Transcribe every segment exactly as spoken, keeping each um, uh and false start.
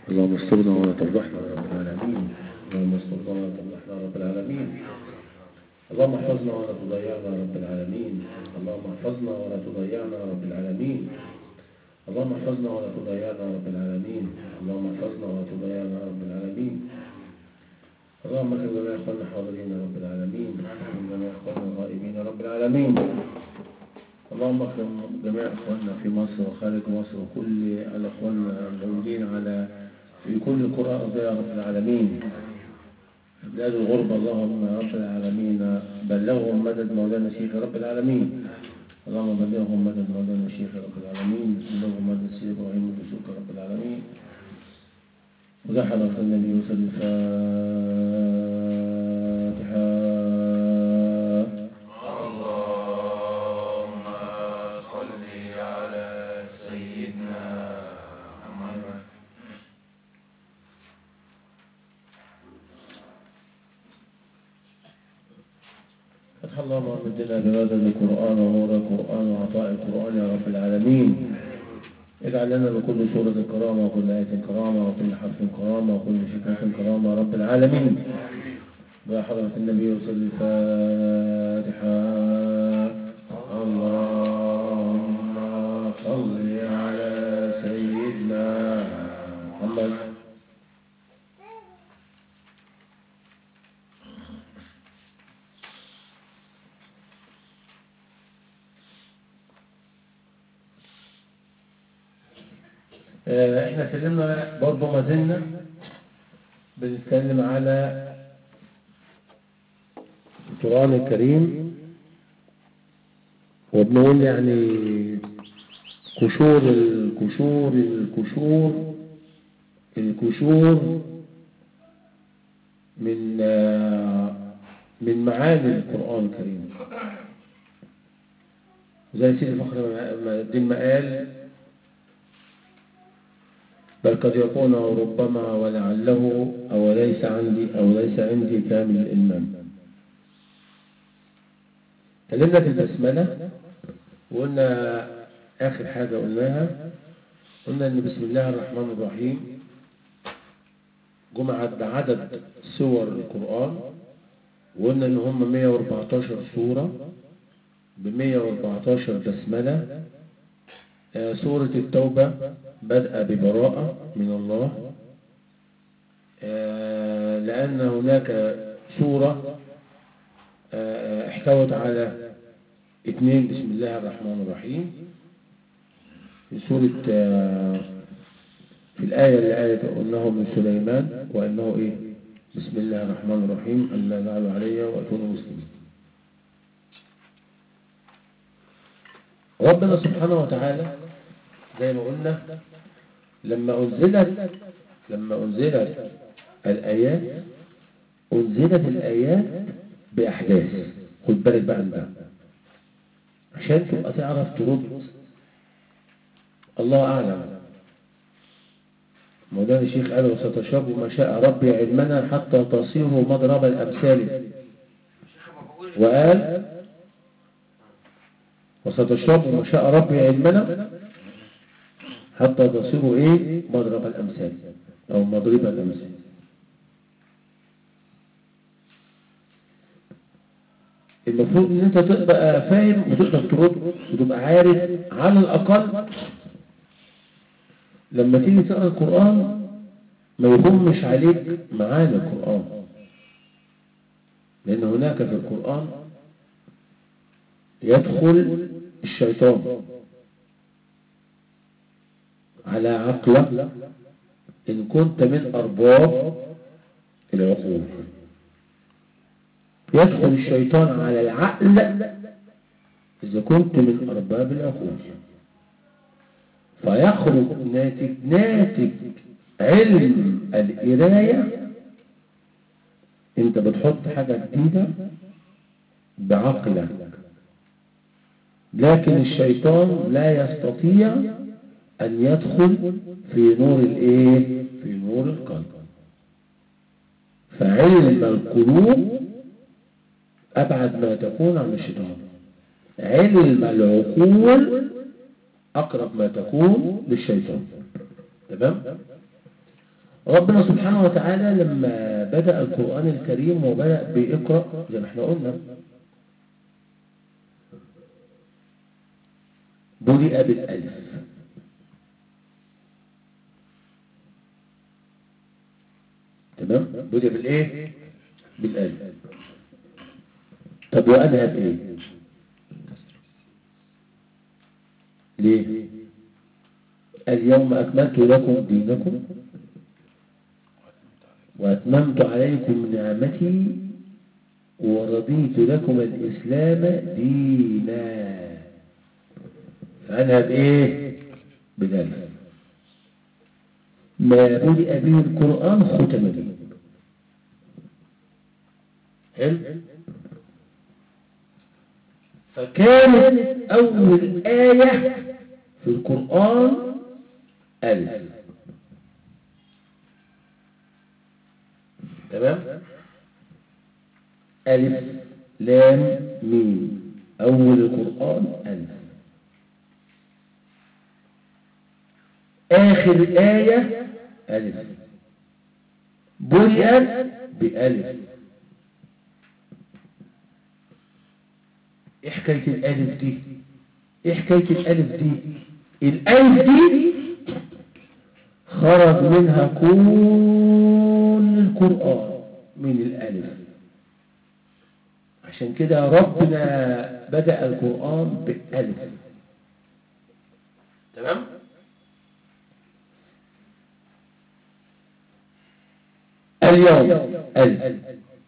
اللهم استرنا ولا تفضحنا يا رب العالمين. اللهم استرنا ولا تفضحنا يا رب العالمين. اللهم احفظنا ولا تضيعنا يا رب العالمين. اللهم احفظنا ولا تضيعنا يا رب العالمين. اللهم احفظنا ولا تضيعنا يا رب العالمين. اللهم احفظنا ولا تضيعنا يا رب العالمين. اللهم اكرم جميع اخواننا الحاضرين يا رب العالمين. اكرم جميع اخواننا الغائبين يا رب العالمين. اللهم اكرم جميع اخواننا في مصر وخارج مصر وكل الاخواننا الموجودين على في كل قرى ارضيه يا رب العالمين. في بلاد الغربه اللهم يا رب العالمين بلغهم مدد مولانا الشيخ يا رب العالمين. اللهم بلغهم مدد مولانا الشيخ يا رب العالمين. بلغهم مدد سيد ابراهيم الدسوق يا رب العالمين. وذا حضرة النبي وصل الفاتحة. اللهم صل على سيدنا محمد. فتح الله مدنا بهذا القرآن ونور القرآن وعطاء القرآن يا رب العالمين. اجعل لنا بكل سورة كرامة وكل آية كرامة وكل حرف كرامة وكل فكرة كرامة يا رب العالمين. بحضرة النبي وصل الفاتحة. اللهم صل على سيدنا محمد. احنا اتكلمنا برضه ما زلنا بنتكلم على القرآن الكريم وبنقول يعني قشور القشور القشور القشور من من معاني القرآن الكريم، زي سيدي فخر الدين ما قال: بل قد يكون ربما ولعله أو ليس عندي أو ليس عندي كامل الإلمام. تكلمنا في البسملة وقلنا آخر حاجة قلناها، قلنا إن بسم الله الرحمن الرحيم جمعت بعدد سور القرآن، وقلنا إن هم مئة وأربعتاشر سورة ب مئة وأربعتاشر بسملة. سورة التوبة بدأ ببراءة من الله، لأن هناك سورة احتوت على اثنين بسم الله الرحمن الرحيم. في سورة في الآية اللي قالت إنه من سليمان وإنه إيه بسم الله الرحمن الرحيم ألا تعلوا علي وأكونوا مسلمين. ربنا سبحانه وتعالى زي ما قلنا لما أنزلت لما أنزلت الآيات أنزلت الآيات بأحداث. خد بالك بقى من ده عشان تبقى تعرف ترد. الله أعلم. مولانا الشيخ قال: وستشرب ما شاء ربي علمنا حتى تصيروا مضرب الأمثال. وقال: وستشرب ما شاء ربي علمنا حتى تصيروا ايه مضرب الامثال او مضرب الامثال. المفروض ان انت تبقى فاهم وتقدر ترد وتبقى عارف على الاقل لما تيجي تقرا القران ما يهمش عليك معاني القران، لان هناك في القران يدخل الشيطان على عقلك إن كنت من أرباب العقول. يدخل الشيطان على العقل إذا كنت من أرباب العقول، فيخرج ناتج ناتج علم القراية. أنت بتحط حاجة جديدة بعقلك، لكن الشيطان لا يستطيع أن يدخل في نور الإيه؟ في نور القلب. فعلم القلوب أبعد ما تكون عن الشيطان. علم العقول أقرب ما تكون للشيطان. تمام؟ ربنا سبحانه وتعالى لما بدأ القرآن الكريم وبدأ بإقرأ زي ما احنا قلنا بدأ بالألف. تمام؟ بدأ بالإيه؟ بالألف. طب وأنهى بإيه؟ ليه؟ اليوم أكملت لكم دينكم وأتممت عليكم نعمتي ورضيت لكم الإسلام دينا. فأنهى بإيه؟ بالألف. ما بدأ به القرآن ختم به. حلو؟ فكانت أول آية في القرآن ألف. تمام؟ ألف لام ميم أول القرآن ألف. آخر آية ألف بدأت بألف. إيه حكاية الألف دي؟ إيه حكاية الألف دي؟ الألف دي خرج منها كل القرآن من الألف. عشان كده ربنا بدأ القرآن بالألف. تمام؟ اليوم ألف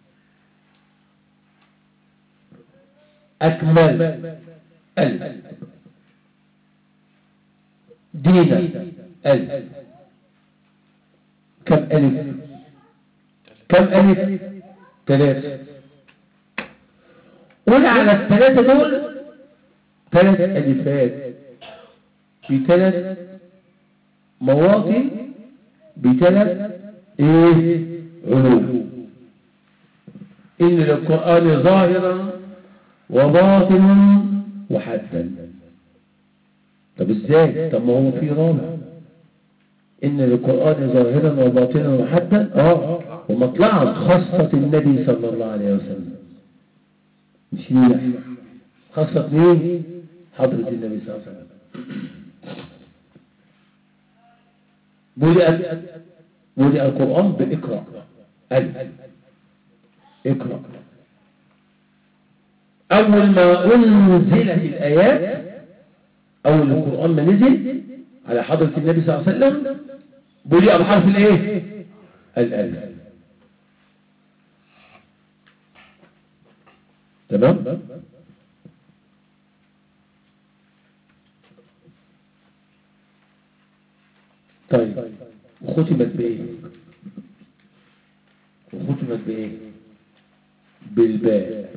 أكمل ألف دينا ألف. كم ألف؟ كم ألف؟ ثلاثة. قول على الثلاثة دول ثلاث ألفات بثلاث مواطن بثلاث إيه؟ علوم. إن للقرآن ظاهرا وباطنا وحدا. طب إزاي؟ طب ما هو في رابع. إن للقرآن ظاهرا وباطنا وحدا آه ومطلعا خاصة النبي صلى الله عليه وسلم. مش مين خاصة مين؟ حضرة النبي صلى الله عليه وسلم. بدأ بدأ القرآن بإقرأ ألف. اقرأ. أول ما أنزلت الآيات أول القرآن ما نزل على حضرة النبي صلى الله عليه وسلم بدأ بحرف الإيه؟ الألف. تمام؟ طيب وختمت بإيه؟ وختمت بإيه؟ بالباء.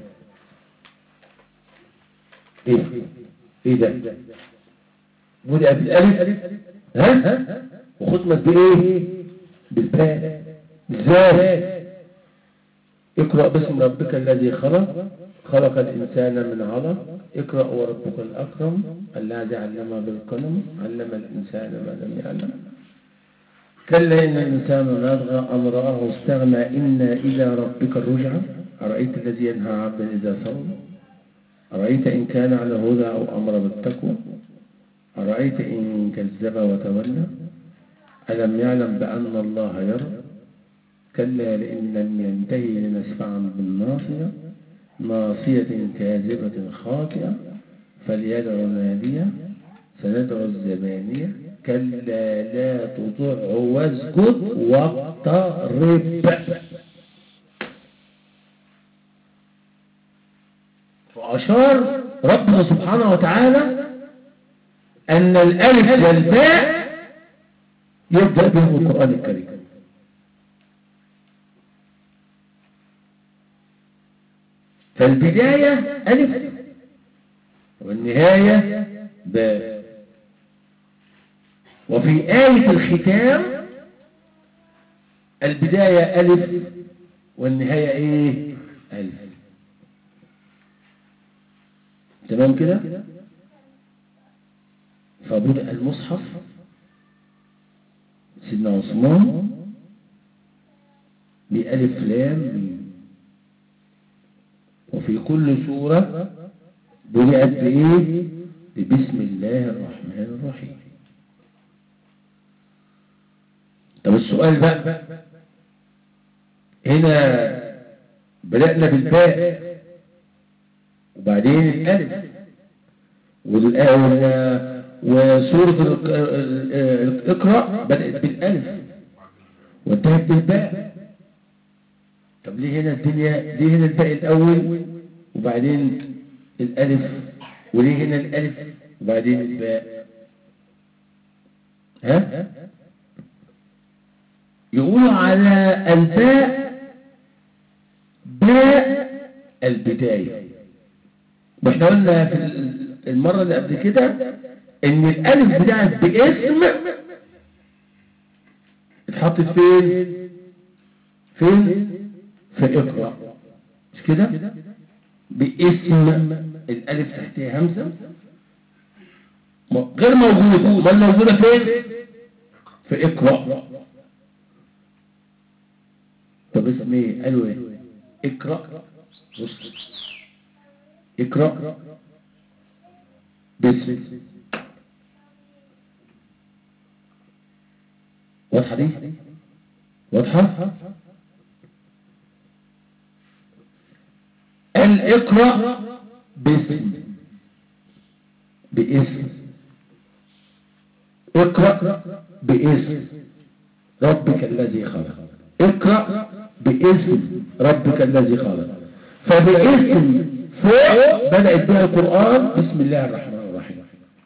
إيه؟ إيه ده؟ بدأ بالألف ها؟ وختمت بإيه؟ بالباء. إزاي؟ اقرأ باسم ربك الذي خلق خلق الإنسان من علق اقرأ وربك الأكرم الذي علم بالقلم علم الإنسان ما لم يعلم كلا إن الإنسان ليطغى أن رآه استغنى إن إلى ربك الرجعى أرأيت الذي ينهى عبدا إذا صلى أرأيت إن كان على هدى أو أمر بالتقوى أرأيت إن كذب وتولى ألم يعلم بأن الله يرى كلا لئن لم ينتهي لنسفعا بالناصية ناصية كاذبة خاطئة فليدع نادية سندع الزبانية كلا لا تطعه واسجد واقترب. فأشار ربنا سبحانه وتعالى أن الألف والباء يبدأ بهم القرآن الكريم. فالبداية ألف والنهاية باء. وفي آية الختام البداية ألف والنهاية إيه؟ ألف. تمام كده؟ فبدأ المصحف سيدنا عثمان بألف لام ميم. وفي كل سورة بدأت بإيه؟ ببسم الله الرحمن الرحيم. طب السؤال بقى، هنا بدأنا بالباء وبعدين الألف، وسورة اقرأ بدأت بالألف وانتهت بالباء. طب ليه هنا الدنيا، ليه هنا الباء الأول وبعدين الألف، وليه هنا الألف وبعدين الباء؟ ها؟ يقولوا على الباء باء البداية. واحنا قلنا في المرة اللي قبل كده ان الالف بتاعت باسم اتحطت فين؟ فين؟ في اقرأ، مش كده؟ باسم الالف تحتها همزة غير موجودة، بل موجودة فين؟ في اقرأ. طب اسم ايه؟ قالوا ايه؟ اقرأ. بص اقرأ باسم. واضحة دي؟ واضحة؟ الاقرأ باسم، باسم اقرأ باسم ربك الذي خلق. اقرأ باسم ربك الذي خلق. فباسم فوق بدأت بها القرآن بسم الله الرحمن الرحيم.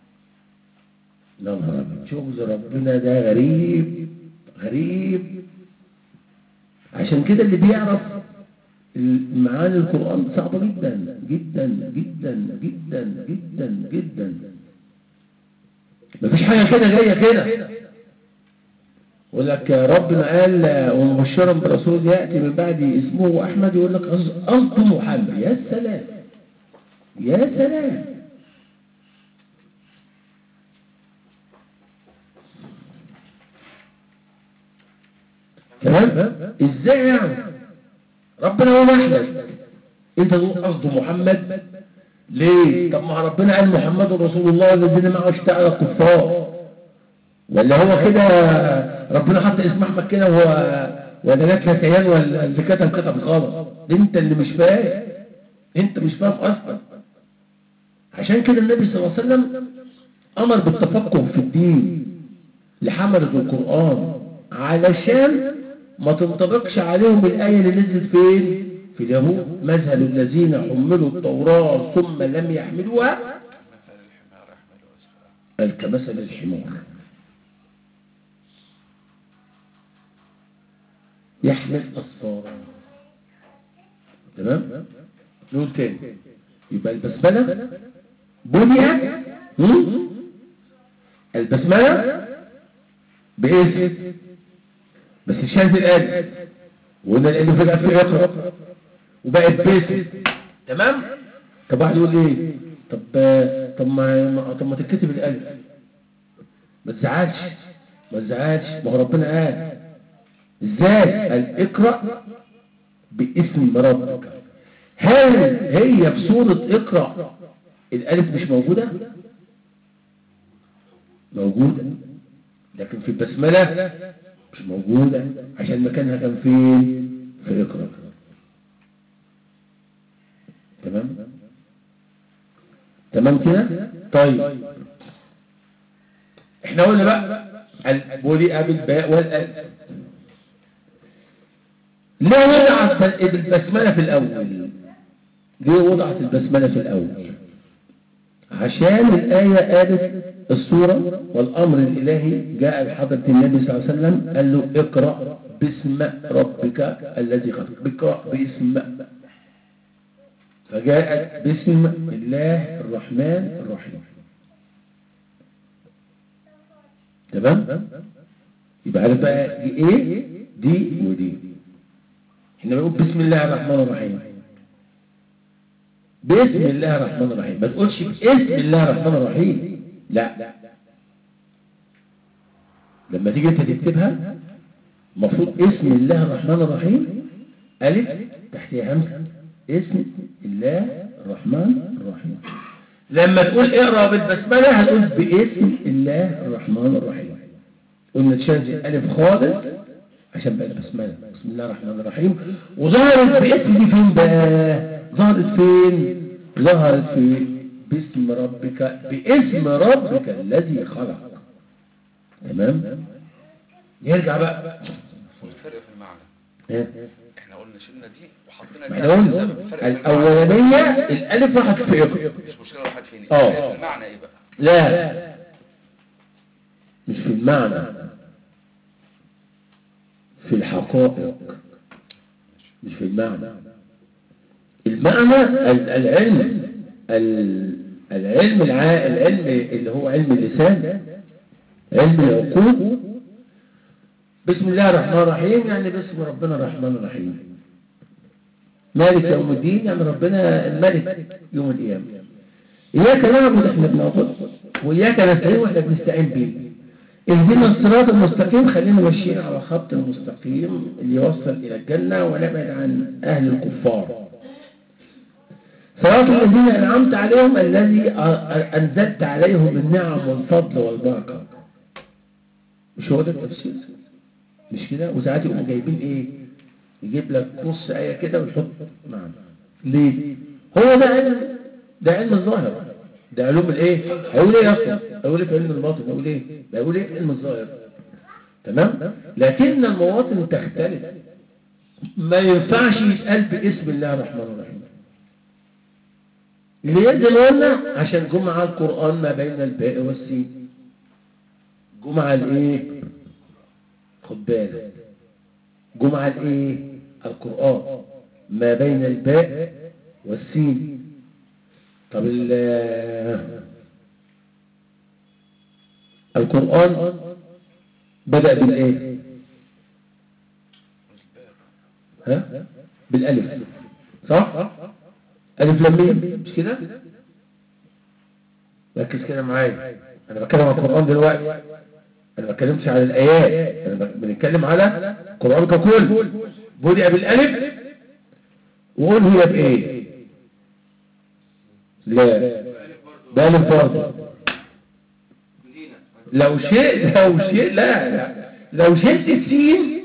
نظرا شوف ربنا ده غريب غريب. عشان كده اللي بيعرف معاني القرآن صعبة جدا جدا جدا جدا جدا جدا. مفيش حاجة كده جاية كده. يقول لك ربنا قال ومبشرا برسول يأتي من بعدي اسمه أحمد، يقول لك قصده محمد. يا سلام يا سلام. تمام؟ ازاي يعني ربنا هو احمد انت تقول قصده محمد؟ ليه؟ طب ما ربنا قال محمد رسول الله الذين معه اشتعل الكفار. ولا هو كده ربنا حط اسم احمد كده وهو ولا جات لك عيال ولا اللي كتب كتب غلط؟ انت اللي مش فاهم، انت مش فاهم اصلا. عشان كده النبي صلى الله عليه وسلم امر بالتفقه في الدين لحملة القرآن علشان ما تنطبقش عليهم الآية اللي نزلت فين؟ في اليهود. مثل الذين حملوا التوراة ثم لم يحملوها كمثل الحمار يحمل أسفارا. تمام؟ نقول تاني. يبقى البسملة بنيت البسملة باسم بس شالت الآن وقلنا الآن فجأة في اقرأ وبقت باسم. تمام؟ طب واحد يقول ايه؟ طب طب ما طب ما تكتب الألف. ما تزعلش ما تزعلش، ما هو ربنا قال ازاي؟ قال اقرأ باسم ربك. هل هي في سورة اقرأ الألف مش موجودة؟ موجودة، لكن في البسملة مش موجودة عشان مكانها كان فين؟ في اقرأ. تمام؟ تمام كده؟ طيب احنا قلنا بقى البولي بالباء والألف. ليه وضعت البسملة في الأول؟ ليه وضعت البسملة في الأول؟ عشان الآية قالت السورة والأمر الإلهي جاء بحضرة النبي صلى الله عليه وسلم قال له اقرأ باسم ربك الذي خلق. اقرأ باسم، فجاءت باسم الله الرحمن الرحيم. تمام؟ يبقى عارف بقى دي ايه؟ دي ودي. احنا بنقول بسم الله الرحمن الرحيم، باسم الله الرحمن الرحيم، ما تقولش باسم الله الرحمن الرحيم. لا، لما تيجي انت تكتبها المفروض اسم الله الرحمن الرحيم ألف تحتها همزة، اسم الله الرحمن الرحيم. لما تقول اقرأ بالبسملة هتقول باسم الله الرحمن الرحيم. قلنا تشنج الألف خالص عشان بقى البسملة بسم الله الرحمن الرحيم. وظهرت باسم دي فين بقى؟ ظهرت فين؟ ظهرت في باسم ربك، باسم ربك الذي خلق. تمام؟ يرجع بقى والفرق في المعنى ايه؟ احنا قلنا شلنا دي وحطينا احنا قلنا الأولانية الألف راحت في اقرأ، مش مشكلة راحت فين؟ اه في المعنى ايه بقى؟ لا مش في المعنى، في الحقائق، مش في المعنى. المعنى العلم، العلم العلم اللي هو علم اللسان، علم العقول. بسم الله الرحمن الرحيم يعني باسم ربنا الرحمن الرحيم. مالك يوم الدين يعني ربنا الملك يوم القيامة. إياك نعبد احنا بنعبد، وإياك نستعين واحنا بنستعين بيه. اهدنا الصراط المستقيم، خلينا ماشيين على خط المستقيم اللي يوصل إلى الجنة ونبعد عن أهل الكفار. صراط الذين أنعمت عليهم الذي أنزلت عليهم النعم والفضل والبركة. مش هو ده التفسير؟ مش كده؟ وساعات يقوموا جايبين ايه؟ يجيب لك نص آية كده ويحط معنى. ليه؟ هو ده علم، ده علم الظاهر، ده علوم الايه؟ هيقول ايه اصلا؟ هيقول ايه في علم الباطن؟ هيقول ايه؟ هيقول ايه في علم الظاهر؟ تمام؟ لكن المواطن تختلف، ما ينفعش يتقال باسم الله الرحمن الرحيم. ليه زي ما قلنا؟ عشان جمع القرآن ما بين الباء والسين. جمع الايه؟ خد بالك، جمع الايه؟ القرآن ما بين الباء والسين. طب القرآن بدأ بالايه؟ ها؟ بالالف، صح؟ ألف لام ميم، مش كده؟ ركز كده معايا، أنا بتكلم عن القرآن دلوقتي، أنا ما بتكلمش على الآيات، أنا بنتكلم على القرآن ككل. بدأ بالألف وقول هي بإيه؟ لا بألف برضه. لو شيء لو شيء لا لا لو شلت السين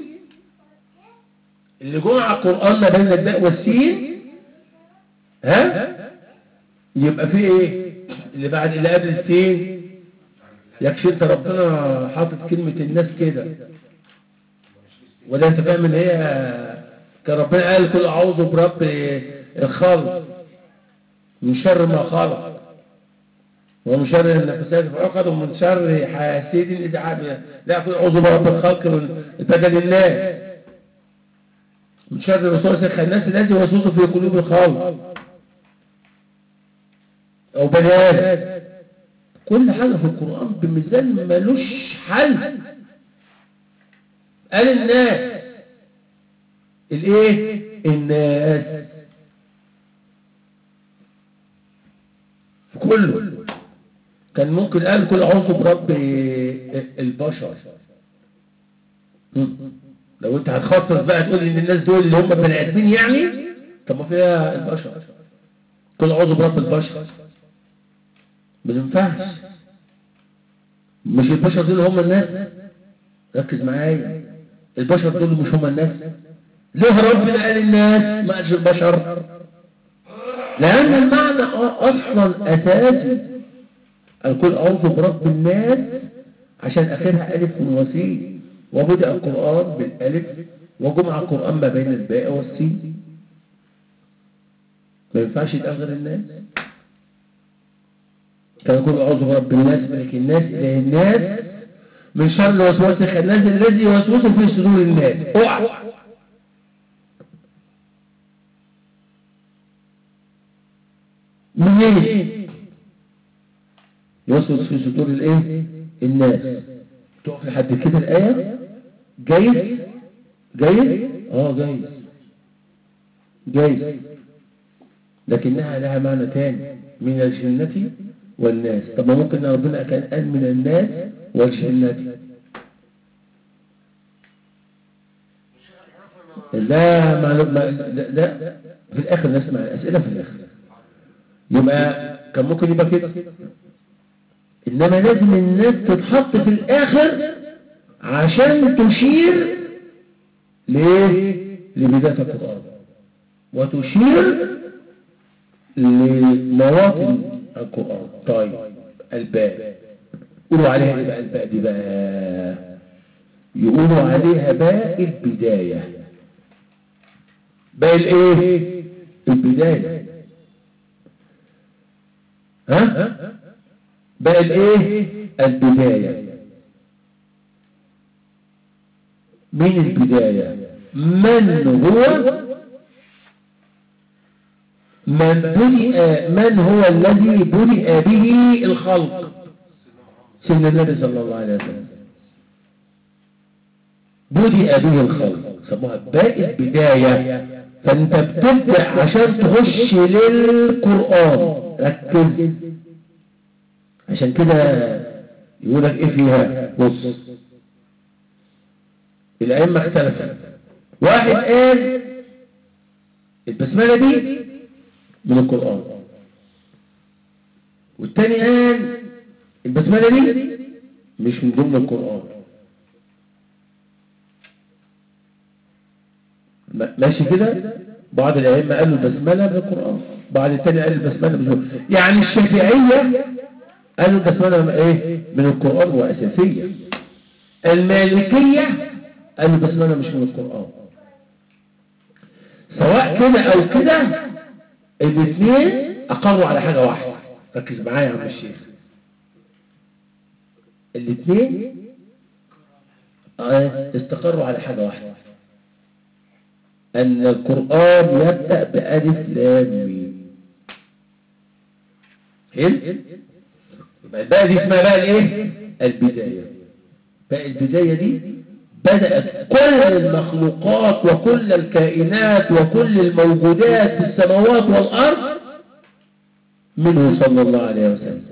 اللي جمع القرآن ما بين الباء والسين، ها؟ يبقى في ايه اللي بعد اللي قبل السين؟ يكفي انت ربنا حاطط كلمة الناس كده، ولا انت فاهم ان هي كان ربنا قال كل اعوذ برب الخلق من شر ما خلق ومن شر النفسات في العقد ومن شر حاسد اذا حسد. لا كل اعوذ برب الخلق من بدل الله، من شر الوسواس الخناس الذي يوسوس في قلوب الخلق او بني ادم. كل حاجة في القرآن بمثال ملوش حل. قال الناس، الايه؟ الناس في كله. كان ممكن قال كل اعوذ برب البشر. لو انت هتخصص بقى تقول ان الناس دول اللي هم بني ادمين يعني، طب ما فيها البشر، كل اعوذ برب البشر. ما ينفعش، مش البشر دول هم الناس. ركز معايا، البشر دول مش هم الناس. ليه ربنا قال الناس ما قالش البشر؟ لأن المعنى أصلا أساسي. الكل أعوذ برب الناس عشان آخرها ألف وسين، وبدأ القرآن بالألف وجمع القرآن ما بين الباء والسين. ما ينفعش يتقال غير الناس. كان يقول أعوذ برب الناس ملك الناس إله الناس من شر الوسواس الخناس الذي يوسوس في صدور الناس. اوعى منين يوسوس في صدور الايه؟ الناس. تقف لحد كده الآية؟ جايز جايز اه جايز جايز لكنها لها معنى تاني، من الجنة والناس. طب ما ممكن ربنا كان قال من الناس والجنة. لا ما ما لا في الآخر نسمع الأسئلة في الآخر. يبقى كان ممكن يبقى كده، إنما لازم الناس تتحط في الآخر عشان تشير ليه؟ لبداية القرآن، وتشير لمواطن القرآن. طيب الباء يقولوا عليها ايه بقى؟ الباء دي بقى يقولوا عليها باء البداية. باء الايه؟ البداية. ها؟ باء الايه؟ البداية. من البداية من هو من بدأ من هو الذي بدأ به الخلق؟ سيدنا النبي صلى الله عليه وسلم بدأ به الخلق، سموها باء البداية. فانت بتبدأ عشان تخش للقرآن. ركز عشان كده يقولك ايه فيها. بص الأئمة اختلفت. واحد قال البسملة دي من القرآن، والتاني قال البسملة دي مش من ضمن القرآن. ماشي كده؟ بعض الأئمة قالوا البسملة من القرآن، بعض التاني قال البسملة من القرآن. يعني الشافعية قالوا البسملة ايه؟ من القرآن وأساسية. المالكية قالوا البسملة مش من القرآن. سواء كده أو كده الاثنين أقروا على حاجة واحدة. ركز معايا يا عم الشيخ. الاثنين استقروا على حاجة واحدة، أن القرآن يبدأ بألف لام ميم. حلو؟ بقى دي اسمها بقى الايه؟ البداية. بقى البداية دي بدأت كل المخلوقات وكل الكائنات وكل الموجودات في السماوات والأرض منه صلى الله عليه وسلم.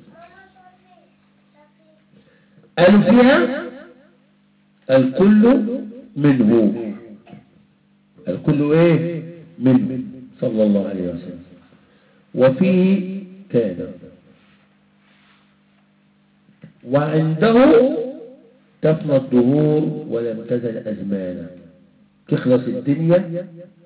قالوا فيها الكل منه. الكل ايه؟ منه صلى الله عليه وسلم. وفيه كان وعنده تفنى الدهور ولم تزل أزمانا. تخلص الدنيا،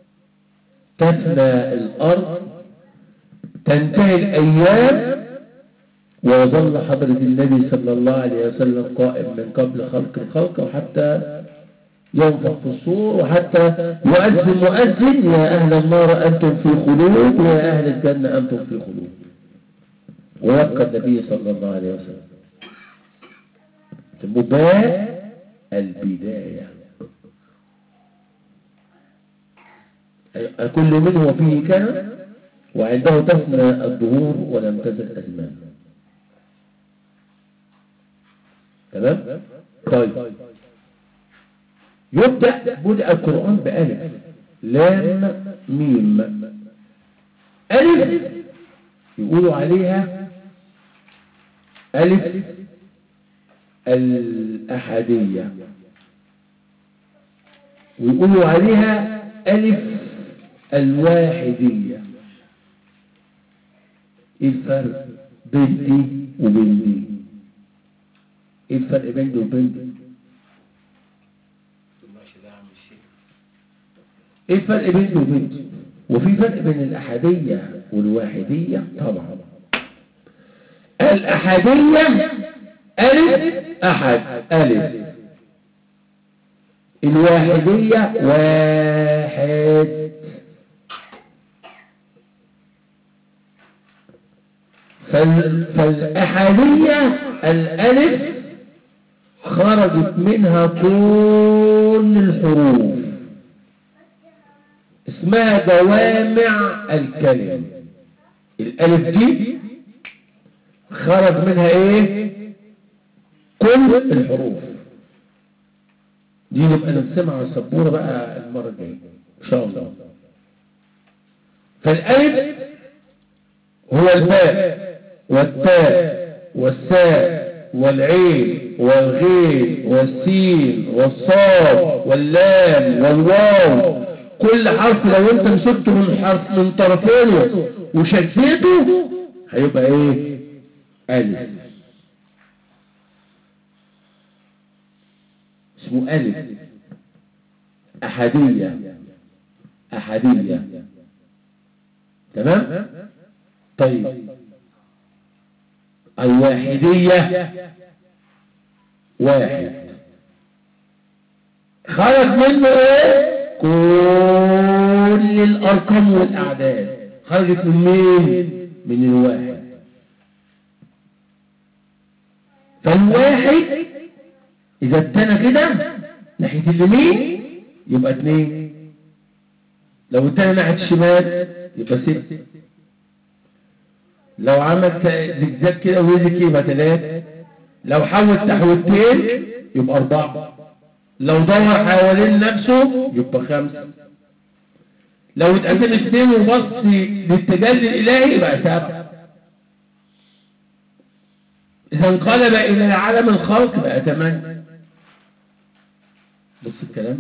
تفنى الأرض، تنتهي الأيام، وظل حضرة النبي صلى الله عليه وسلم قائم من قبل خلق الخلق وحتى ينفخ في الصور، وحتى يؤذن مؤذن يا أهل النار أنتم في خلود ويا أهل الجنة أنتم في خلود. ويبقى النبي صلى الله عليه وسلم. باء البداية. كل منه وفيه كان وعنده تفنى الدهور ولم تزل أزمان. تمام؟ طيب يبدأ بدأ القرآن بألف لام ميم. ألف يقولوا عليها ألف الأحادية، ويقولوا عليها ألف الواحدية. ايه الفرق بين دي وبين دي؟ ايه الفرق بين دي وبين دي؟ ايه الفرق بين دي وبين دي؟ وفي فرق بين الأحادية والواحدية طبعا. الأحادية ألف أحد ألف، الواحدية واحد. فالأحادية الألف خرجت منها كل الحروف، اسمها جوامع الكلم. الألف دي خرج منها ايه؟ كل الحروف دي. نبقى نسمعها على السبورة بقى المرة الجاية ان شاء الله. فالألف هو الباء والتاء والساء والعين والغين والسين والصاد واللام والواو، كل حرف لو انت مسكته من حرف من طرفينه وشديته هيبقى ايه؟ ألف. اسمه ألف، أحدية، أحدية. تمام؟ طيب الواحدية واحد، خرج منه ايه؟ كل الأرقام والأعداد خرجت من مين؟ من الواحد. فالواحد إذا اتنى كده ناحية اليمين يبقى اتنين، لو اتنى ناحية الشمال يبقى ست، لو عمل زجزاج كده ويزك يبقى تلاتة، لو حول تحويلتين يبقى أربعة، لو دور حوالين نفسه يبقى خمسة، لو اتقسم اثنين وبص للتجلي الإلهي يبقى سبعة، إذا انقلب إلى عالم الخلق بقى ثمانية. بص الكلام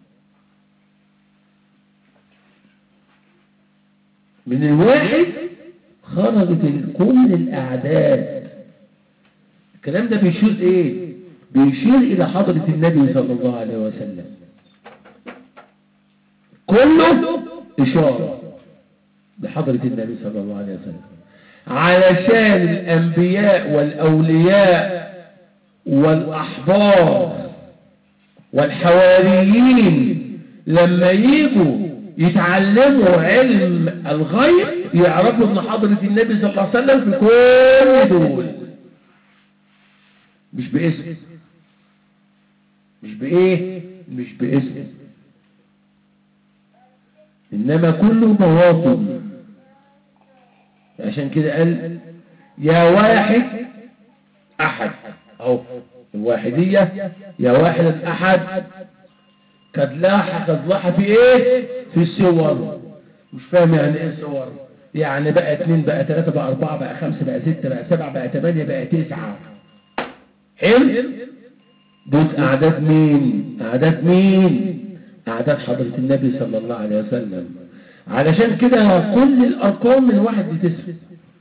من الواحد خرجت كل الأعداد. الكلام ده بيشير إيه؟ بيشير إلى حضرة النبي صلى الله عليه وسلم، كله إشارة لحضرة النبي صلى الله عليه وسلم، علشان الأنبياء والأولياء والأحبار والحواريين لما يجوا يتعلموا علم الغيب يعرفوا ان حضرة النبي صلى الله عليه وسلم في كل دول، مش باسم، مش بايه، مش باسم، انما كله مواطن. عشان كده قال يا واحد احد، اهو الواحدية يا واحد الاحد، قد لاح قد لاح في ايه؟ في الصور. مش فاهم يعني ايه صور؟ يعني بقى اتنين بقى تلاتة بقى اربعة بقى خمسة بقى ستة بقى سبعة بقى تمانية بقى تسعة. حلو؟ دول اعداد مين؟ اعداد مين؟ اعداد حضرة النبي صلى الله عليه وسلم. علشان كده كل الارقام من واحد لتسعة.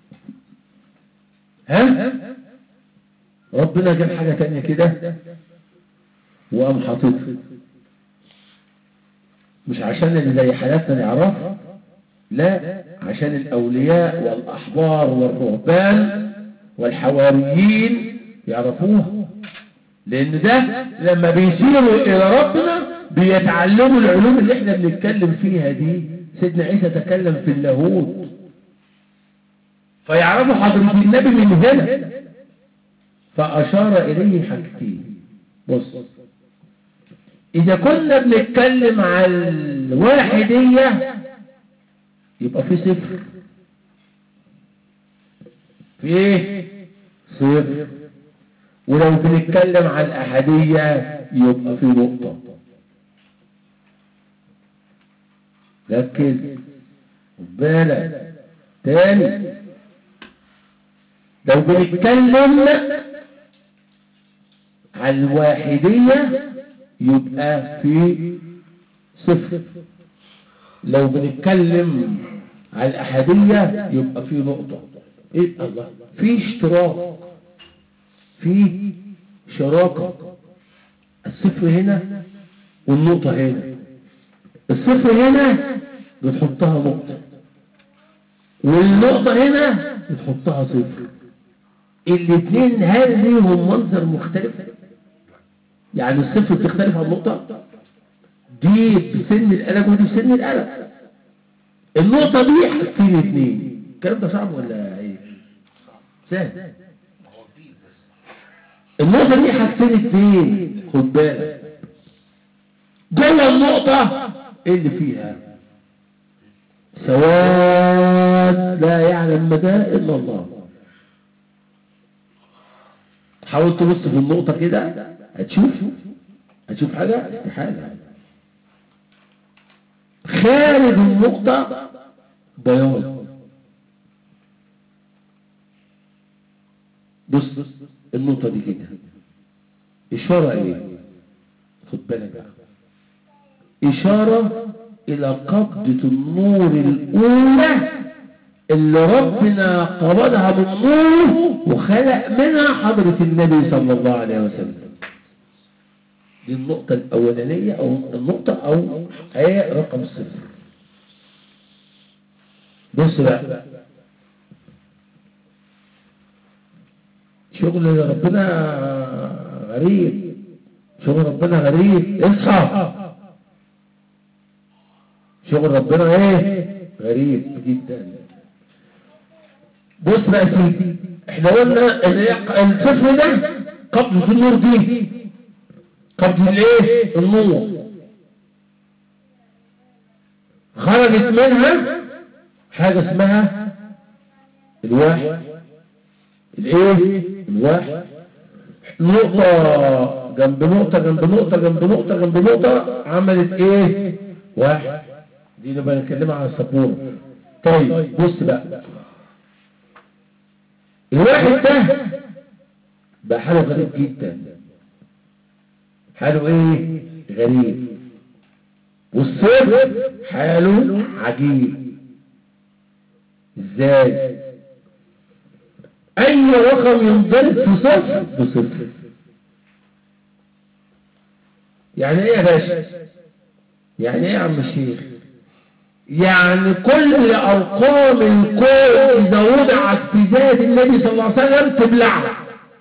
ها؟ ربنا جاب حاجة تانية كده وقام حاططها، مش عشان اللي زي حالاتنا نعرفها، لا، عشان الأولياء والأحبار والرهبان والحواريين يعرفوها، لأن ده لما بيسيروا إلى ربنا بيتعلموا العلوم اللي احنا بنتكلم فيها دي. سيدنا عيسى تكلم في اللاهوت، فيعرفوا حضرة النبي من هنا، فأشار إليه حاجتين. بص، إذا كنا بنتكلم عن الواحدية يبقى في صفر، في ايه؟ صفر. ولو بنتكلم عن الأحدية يبقى في نقطة. ركز بالك تاني، لو بنتكلم عن الواحدية يبقى في صفر، لو بنتكلم عن الأحدية يبقى في نقطة. ايه الله؟ في اشتراك، في شراكة. الصفر هنا والنقطة هنا. الصفر هنا بتحطها نقطة، والنقطة هنا بتحطها صفر. الاثنين هل ليهم منظر مختلف؟ يعني الصفر بتختلف عن النقطة، دي بسن القلم ودي بسن القلم. النقطة دي حاجتين اثنين. الكلام ده صعب ولا ايه؟ سهل. النقطة دي حاجتين اثنين، خد بالك. جوه النقطة ايه اللي فيها؟ سواد لا يعلم مدى الا الله. حاول تبص في النقطة كده هتشوف هتشوف حاجة استحالة. خارج النقطة بياض. بص النقطة دي كده إشارة إيه؟ خد بالك بقى، إشارة إلى قبضة النور الأولى اللي ربنا قبضها من نوره وخلق منها حضرة النبي صلى الله عليه وسلم. دي النقطة الأولانية أو النقطة أو آية رقم صفر. بص بقى، شغل ربنا غريب، شغل ربنا غريب، اصحى، شغل ربنا ايه غريب جدا. بص بقى سيدي، احنا قلنا ان الصفر ده قبضة النور، دي قبضة الايه النور، خرجت منها حاجة اسمها الوحي، الايه الوحي، نقطة جنب نقطة جنب نقطة جنب نقطة جنب نقطة عملت ايه وحي. دي نبقى نتكلم عن السبورة. طيب بص بقى، الواحد ده بقى حاله غريب جدا، حاله ايه غريب، والصفر حاله عجيب. ازاي؟ اي رقم ينضرب في صفر بصفر. يعني ايه يا باشا؟ يعني ايه يا عم الشيخ؟ يعني كل ارقام الكون اذا وضعت في ذات النبي صلى الله عليه وسلم تبلعها.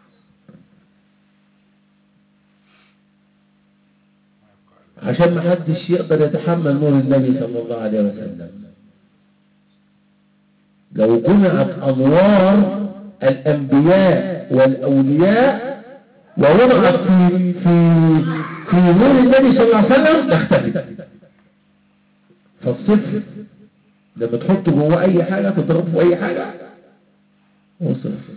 عشان ما حدش يقدر يتحمل نور النبي صلى الله عليه وسلم. لو جمعت انوار الانبياء والاولياء ووضعت في في في نور النبي صلى الله عليه وسلم تختفي. فالصفر لما تحط جوه اي حاجه، تضربه في اي حاجه، هو صفر.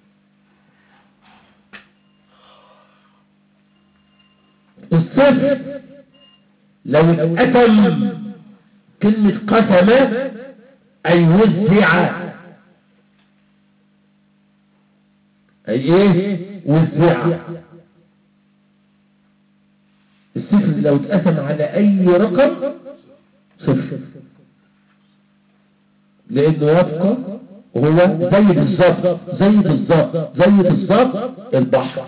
الصفر لو اتقسم، كلمه قسم اي وزع، اي ايه وزع. الصفر لو اتقسم على اي رقم صفر، لانه يبقى هو زي بالظبط زي بالظبط زي بالظبط البحر.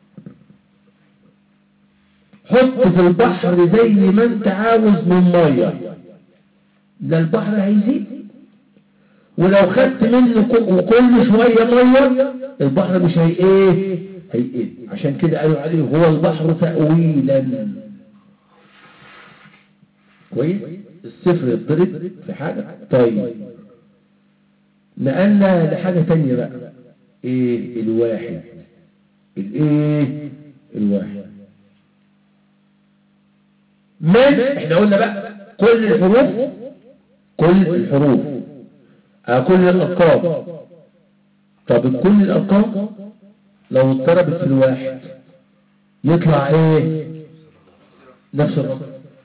حط في البحر زي ما انت عاوز من ميه، لا البحر هيزيد، ولو خدت منه كل شويه ميه البحر مش هي ايه هيقل. عشان كده قالوا عليه هو البحر تأويلا. كويس؟ الصفر يتضرب في حاجة. طيب نقلنا لحاجة تانية بقى، ايه الواحد، الايه الواحد. من احنا قلنا بقى كل الحروف، كل الحروف اه كل الارقام. طب كل الارقام لو اتضربت في الواحد يطلع ايه نفس الرقم.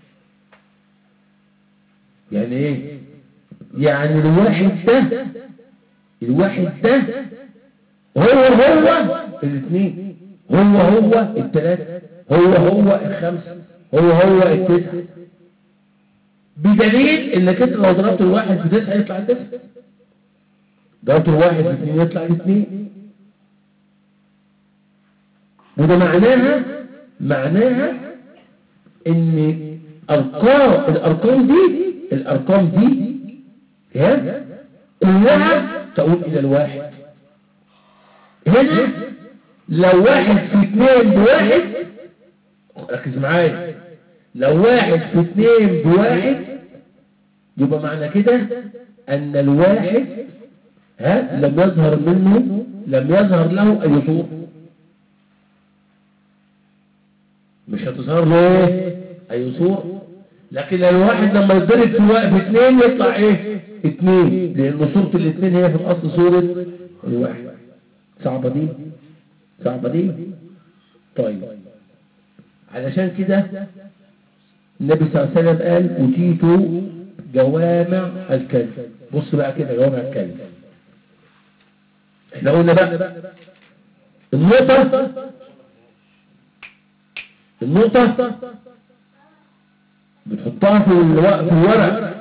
يعني ايه؟ يعني الواحد ده الواحد ده هو هو الاثنين، هو هو الثلاثة، هو هو الخمسة، هو هو التسعة. بدليل انك انت لو ضربت الواحد في تسعة يطلع التسعة، ضربت الواحد في اثنين يطلع الاثنين. وده معناها معناها ان ارقام الارقام دي الارقام دي ها كلها تؤول الى الواحد. هنا لو واحد في اثنين بواحد، ركز معايا، لو واحد في اثنين بواحد يبقى معنى كده ان الواحد ها لم يظهر منه لم يظهر له اي صورة، مش هتظهر له ايه اي صورة. لكن الواحد لما يتضرب في واحد اثنين يطلع ايه اثنين، لان صورة الاثنين هي في الاصل صورة الواحد. صعبة دي صعبة دي. طيب علشان كده النبي صلى الله عليه وسلم قال أوتيت جوامع الكلم. بص بقى كده جوامع الكلم. احنا قلنا بقى النقطة النقطة بتحطها في الورق في الورق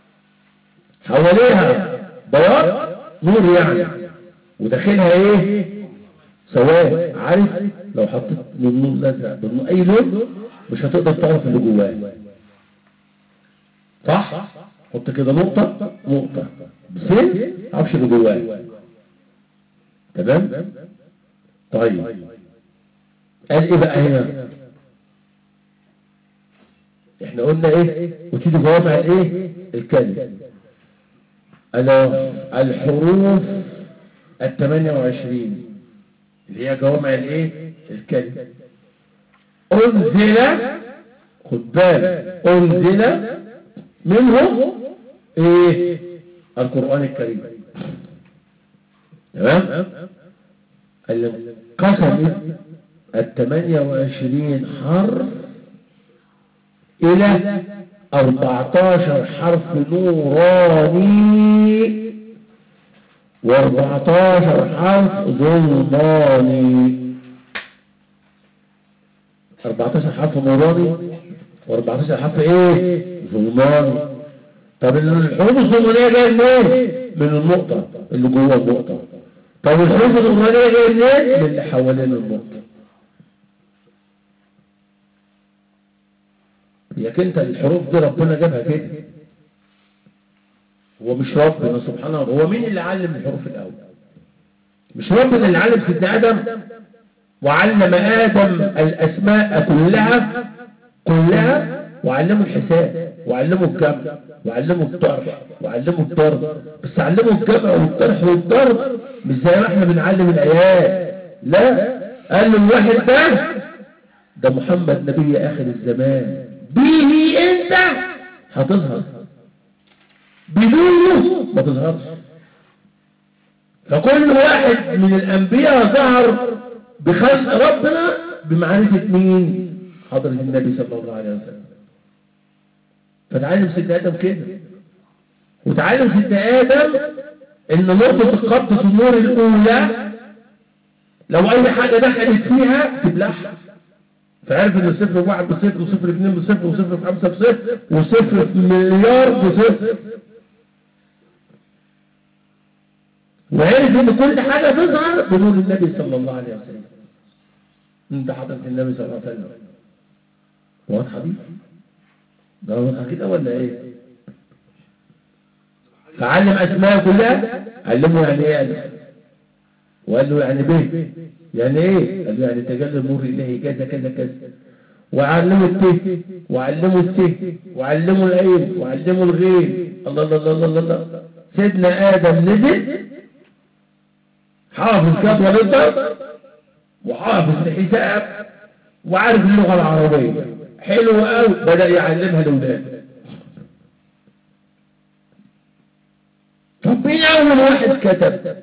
حواليها بياض نور يعني، وداخلها ايه؟ سواد. عارف لو حطيت من النور الازرق بالنور اي لون مش هتقدر تعرف اللي جواه، صح؟ حط كده نقطة نقطة بسين معرفش اللي جواه. تمام؟ طيب قال ايه بقى هنا؟ احنا قلنا ايه؟ وتيجي جوامع الايه؟ الكلم. انا الحروف الثمانية وعشرين اللي هي جوامع الايه؟ الكلم. انزل، خد بالك، انزل منه ايه؟ القرآن الكريم. تمام؟ قسم الثمانية وعشرين حرف الى اربعتاشر حرف نوراني واربعتاشر حرف ظلماني. اربعتاشر حرف نوراني واربعتاشر حرف ايه؟ ظلماني. طب الحروف الظلمانية جاية منين؟ من النقطة اللي جوه النقطة. طب الحروف الظلمانية جاية منين؟ من اللي حوالين النقطة. ياك انت الحروف دي ربنا جابها كده، هو مش ربنا سبحانه. هو مين اللي علم الحروف الاول؟ مش ربنا اللي علم سيدنا ادم وعلم ادم الاسماء كلها كلها وعلمه الحساب وعلمه الجمع وعلمه الطرح وعلمه الضرب، بس علمه الجمع والطرح والضرب مش زي ما احنا بنعلم الايات. لا، قال له الواحد ده ده محمد نبي اخر الزمان، به انت هتظهر، بدونه ما تظهرش. فكل واحد من الانبياء ظهر بخلق ربنا بمعرفة مين؟ حضرة النبي صلى الله عليه وسلم. فتعلم سيدنا ادم كده، وتعلم سيدنا ادم ان نقطة القبض في النور الاولى لو اي حاجة دخلت فيها تبلعها. فعرف ان صفر واحد بصفر وصفر اثنين بصفر وصفر خمسة بصفر وصفر في مليار بصفر، وعرف ان كل حاجة تظهر بنور النبي صلى الله عليه وسلم. انت حضرة النبي صلى الله عليه وسلم واضحة دي؟ ده واضحة كده ولا ايه؟ فعلم اسماء كلها، علمه يعني ايه ألف، وقال له يعني ب، يعني ايه؟ قال له يعني تجلى النور الهي كذا كذا كذا، وعلمه الت وعلمه الت وعلمه العين وعلمه الغين. الله الله الله الله الله. سيدنا ادم نزل حافظ جدول الضرب وحافظ الحساب وعارف اللغه العربيه حلو قوي، بدا يعلمها لاولاده. طب مين اول واحد كتب؟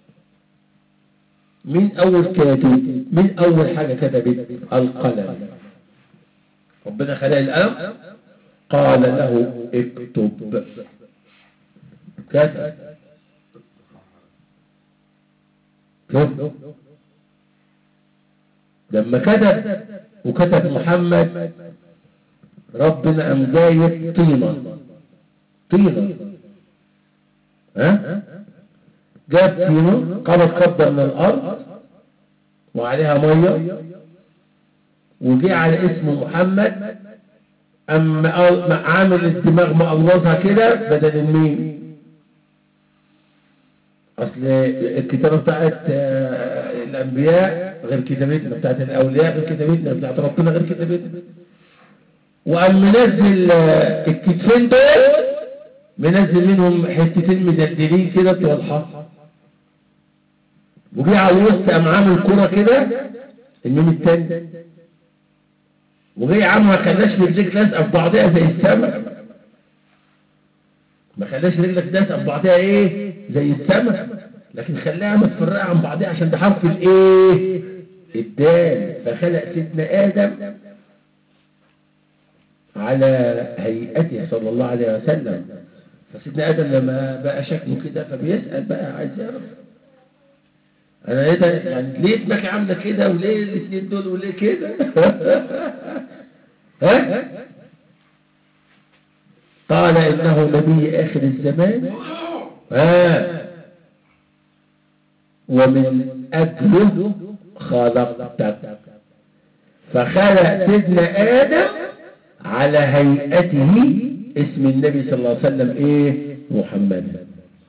مين اول كاتب؟ مين اول حاجه كتبت؟ القلم. ربنا خلق القلم قال له اكتب، كتب. شوف لما كتب وكتب محمد ربنا قام جايب طينه طينه ها جاب طينه قبض قبضه من الارض وعليها ميه وجي على اسم محمد، اما عامل الدماغ مقلوصها كده بدل الميم. اصل الكتابه بتاعت الانبياء غير كتابتنا، بتاعت الاولياء غير كتابتنا، بتاعت ربنا غير كتابتنا. وقام منزل الكتفين دول منزل منهم حتتين مدلدلين كده بتوع الحق، وجي على الوسط قام عامل كرة كده الميم التاني، وجي يا عم ما خلاش رجلك لازقه في بعضها زي السمك، ما خلاش رجلك لازقه في بعضها ايه زي السمك، لكن خلاها متفرقه عن بعضها عشان ده حرف الايه الدال. فخلق سيدنا ادم على هيئته صلى الله عليه وسلم. فسيدنا ادم لما بقى شكله كده فبيسال بقى عايز يعرف انا ايه ده يعني؟ ليه دماغي عامله كده وليه الاثنين دول وليه كده؟ ها؟ قال انه نبي اخر الزمان ها ومن اجله خلقتك، فخلق سيدنا ادم على هيئته. اسم النبي صلى الله عليه وسلم ايه؟ محمد.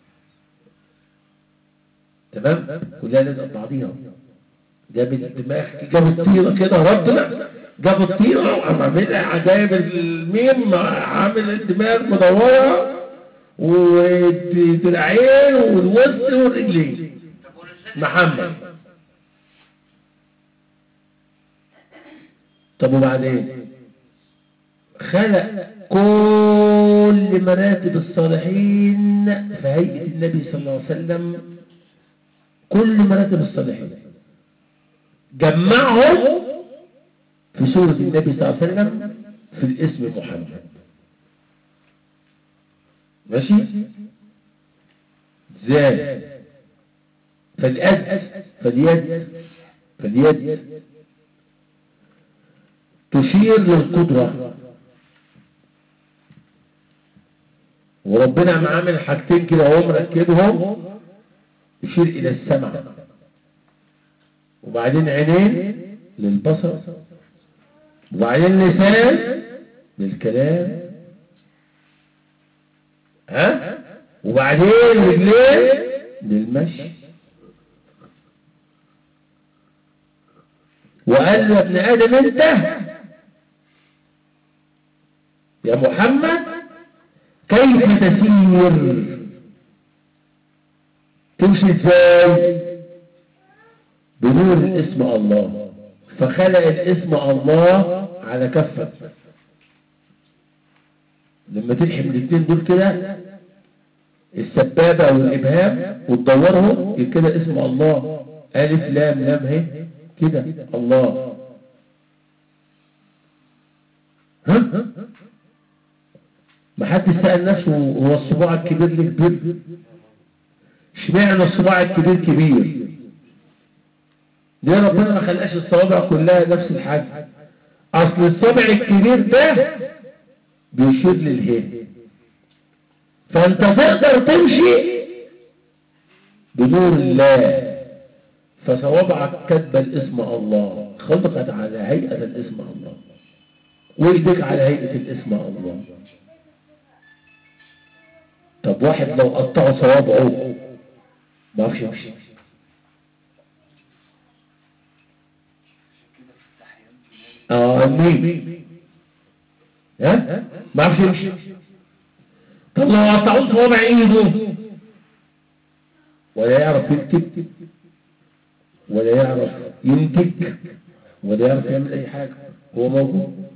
تمام؟ كلها لازم بعضيها. جاب الدماغ، جاب الطيره كده ربنا، جاب الطيره وقام عاملها عجائب الميم، عامل الدماغ مدوره والدراعين والوسط والرجلين. محمد. طب وبعدين خلق كل مراتب الصالحين في هيئة النبي صلى الله عليه وسلم، كل مراتب الصالحين جمعهم في سورة النبي صلى الله عليه وسلم في الاسم محمد. ماشي؟ ازاي؟ فاليد فاليد فاليد تشير للقدرة، وربنا عم عامل حاجتين كده وهو مركبهم، يشير الى السمع، وبعدين عينين للبصر، وبعدين لسان للكلام، ها، وبعدين رجلين للمشي. وقال له يا ابن ادم انت يا محمد كيف تسير؟ تمشي ازاي؟ بنور الاسم الله، فخلق الاسم الله على كفك. لما تلحم الاثنين دول كده، السبابة والإبهام وتدورهم كده اسم الله، ألف لام لام هي كده الله. ها؟ ما حد سأل نفسه هو الصباع الكبير ليه كبير؟ اشمعنى الصباع الكبير كبير؟ ليه ربنا ما خلقاش الصوابع كلها نفس الحجم؟ اصل الصبع الكبير ده بيشير للهي، فانت تقدر تمشي بنور الله، فصوابعك كاتبه الاسم الله، خلقت على هيئه الاسم الله، وايدك على هيئه الاسم الله. طب واحد لو قطعوا صوابعه ما يعرفش يمشي. اه مين؟ ها؟ ما يعرفش يمشي. طب لو قطعوا صوابع ايده ولا يعرف يكتب ولا يعرف ينتج ولا يعرف يعمل اي حاجه، هو موجود.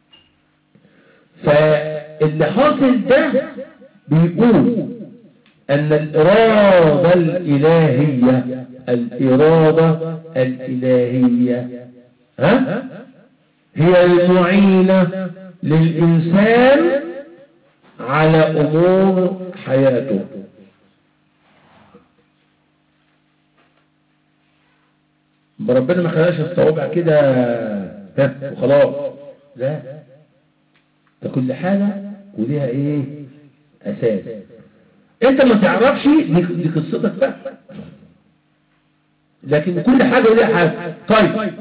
فاللي حاصل ده بيقول ان الاراده الالهيه الاراده الالهيه ها هي المعينه للانسان على امور حياته. ربنا ما خلاش الصوابع كده وخلاص، لا، ده كل حاجه وليها ايه؟ اساس. انت ما تعرفش دي, دي قصتك بقى، لكن كل حاجه وليها حاجه. طيب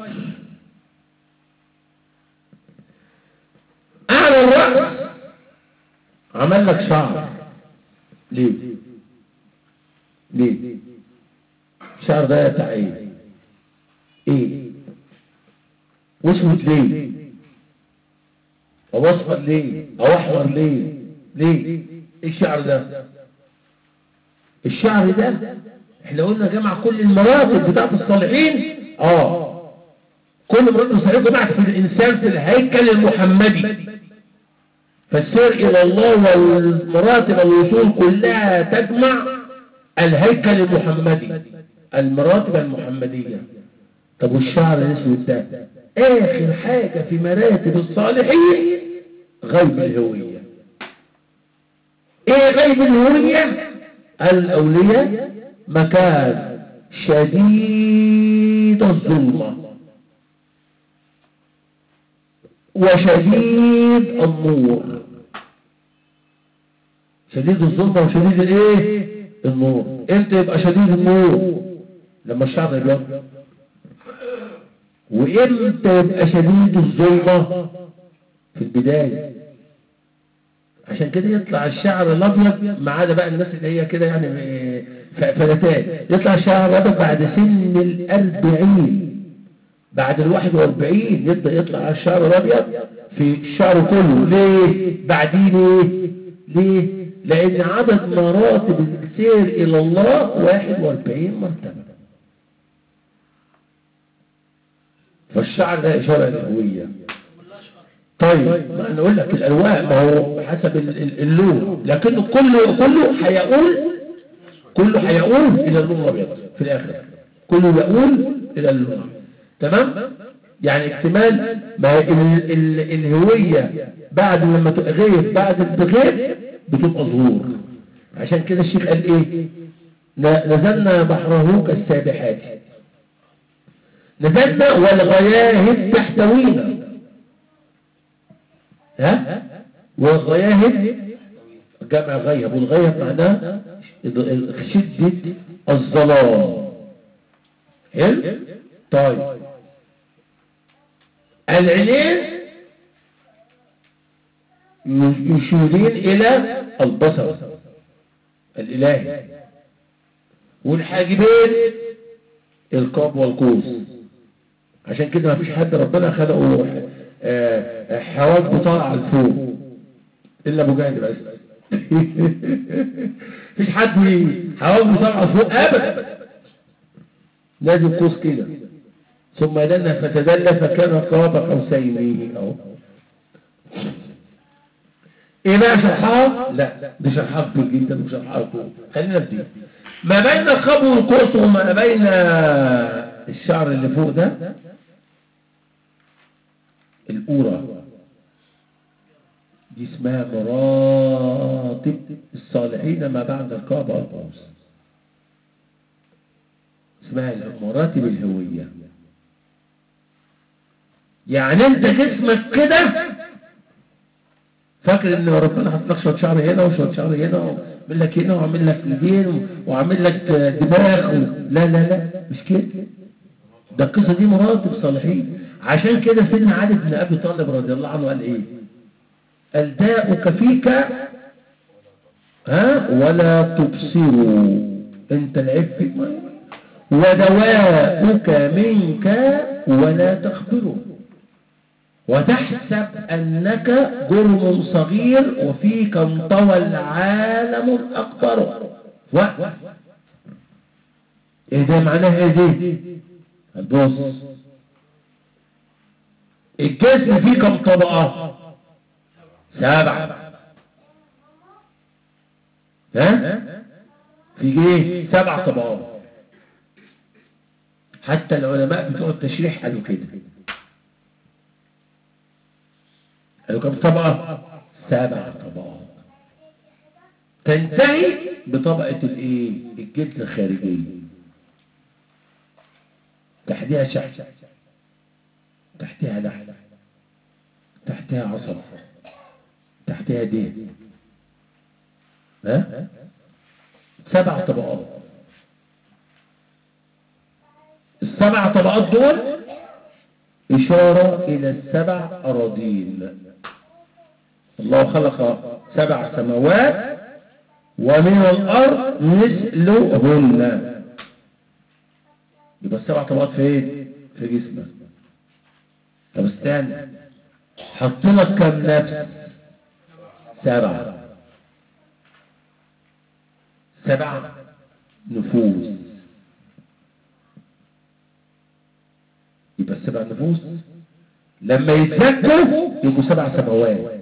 اعلى الراس عمل لك شعر ليه؟ ليه؟ الشعر ده بتاع ايه؟ ايه؟ واسود ليه؟ او اصفر ليه؟ او احمر ليه؟ ليه؟ ايه الشعر ده؟ الشعر ده احنا قلنا جمع كل المراتب بتاعت الصالحين. اه كل مراتب الصالحين جمعت في الانسان في الهيكل المحمدي، فالسير الى الله والمراتب الوصول كلها تجمع الهيكل المحمدي، المراتب المحمدية. طب والشعر الاسود ده اخر حاجة في مراتب الصالحين غيب الهوية. ايه غيب الهوية؟ الاولياء مكان شديد الظلمة وشديد النور. شديد الظلمة وشديد الايه؟ النور. امتى يبقى شديد النور؟ لما الشعر يبيض. وامتى يبقى شديد الظلمة؟ في البداية. عشان كده يطلع الشعر الابيض، ما عدا بقى الناس اللي هي كده يعني فلتات، يطلع الشعر الابيض بعد سن الاربعين، بعد الواحد واربعين يبدأ يطلع الشعر الابيض في الشعر كله. ليه؟ بعدين ليه؟ ليه؟ لان عدد مراتب السير الى الله واحد واربعين مرتبة. فالشعر ده اشارة للهوية. طيب ما نقول لك الالوان، ما هو حسب اللون، لكنه كله كله هيقول كله هيقول الى اللون الابيض في الاخر، كله يقول الى اللون. تمام؟ يعني اكتمال ما ال ال الهويه بعد لما تغيب بعد التغيب بتبقى ظهور. عشان كده الشيخ قال ايه؟ نزلنا بحره كالسابحات، نزلنا والغياهب تحتوينا. ها؟ والغياهب جمع غيب، والغيب معناه شدة الظلام. حلو؟ طيب العينين يشيرين إلى البصر الإلهي، والحاجبين القاب والقوس. عشان كده ما فيش حد ربنا خلقه حواجبه طالعه لفوق الا ابو جهل بس. مفيش حد حواجبه طالعه لفوق ابدا، لازم قوس كده. ثم دنا فتدلى فكان قاب قوسين اهو. ايه بقى شرحها؟ لا دي شرحها كتير جدا وشرحها كتير. خلينا في دي. ما بين القاب والقوس وما بين الشعر اللي فوق ده الأورى، دي اسمها مراتب الصالحين ما بعد القاب والقوس، اسمها مراتب الهوية. يعني انت جسمك كده فاكر ان ربنا حط لك شويه شعر هنا وشويه شعر هنا وعامل لك هنا وعامل لك ايدين وعامل لك دماغ و... لا لا لا مش كده. ده القصه دي مراتب الصالحين. عشان كده سيدنا علي بن ابي طالب رضي الله عنه قال ايه؟ قال داؤك فيك ها ولا تبصروا، انت العيب فيك، ودواؤك منك ولا تخبره، وتحسب انك جرم صغير وفيك انطوى العالم الاكبر. و ايه ده معناها ايه دي؟ هتبص الجسم فيه كم طبقة؟ سبعة. ها؟ في ايه؟ سبع طبقات. حتى العلماء بتوع التشريح قالوا كده. قالوا كم طبقة؟ سبع طبقات. تنتهي بطبقة الايه؟ الجلد الخارجية. تحتها شحم، تحتها لحم، تحتها عصب، تحتها دهن. ها؟ سبع طبقات. السبع طبقات دول إشارة إلى السبع أراضين. الله خلق سبع سماوات ومن الأرض مثلهن. يبقى السبع طبقات فين؟ في جسمك. طب استنى، حط لك كم نفس؟ سبعة. سبع نفوس. يبقى السبع نفوس لما يتزكوا يبقوا سبع سماوات.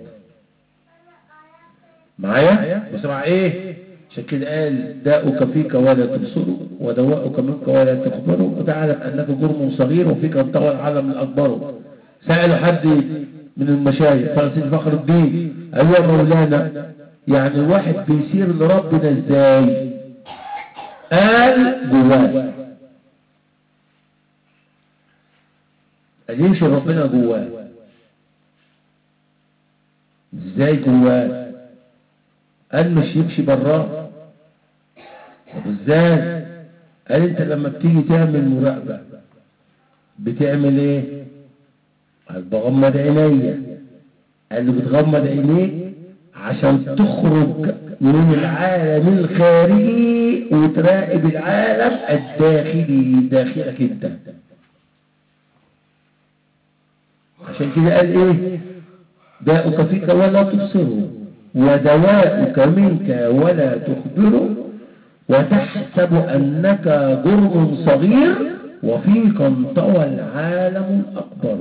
معايا؟ وسبع ايه؟ عشان كده قال داؤك فيك ولا تبصره ودواؤك منك ولا تخبره وتعلم انك جرم صغير وفيك انطوى العالم الاكبر. سألوا حد من المشايخ قال سيد فخر الدين قال يا مولانا يعني الواحد بيسير لربنا ازاي؟ قال جواه. قال يمشي ربنا جواه. ازاي جواه؟ قال مش يمشي براه. طب ازاي؟ قال انت لما بتيجي تعمل مراقبة بتعمل ايه؟ قال بغمض عينيا. قال له بتغمض عينيك عشان تخرج من العالم الخارجي وتراقب العالم الداخلي داخلك انت. عشان كده قال ايه؟ داؤك فيك ولا تبصره ودواؤك منك ولا تخبره وتحسب انك جرم صغير وفيك انطوى العالم الاكبر.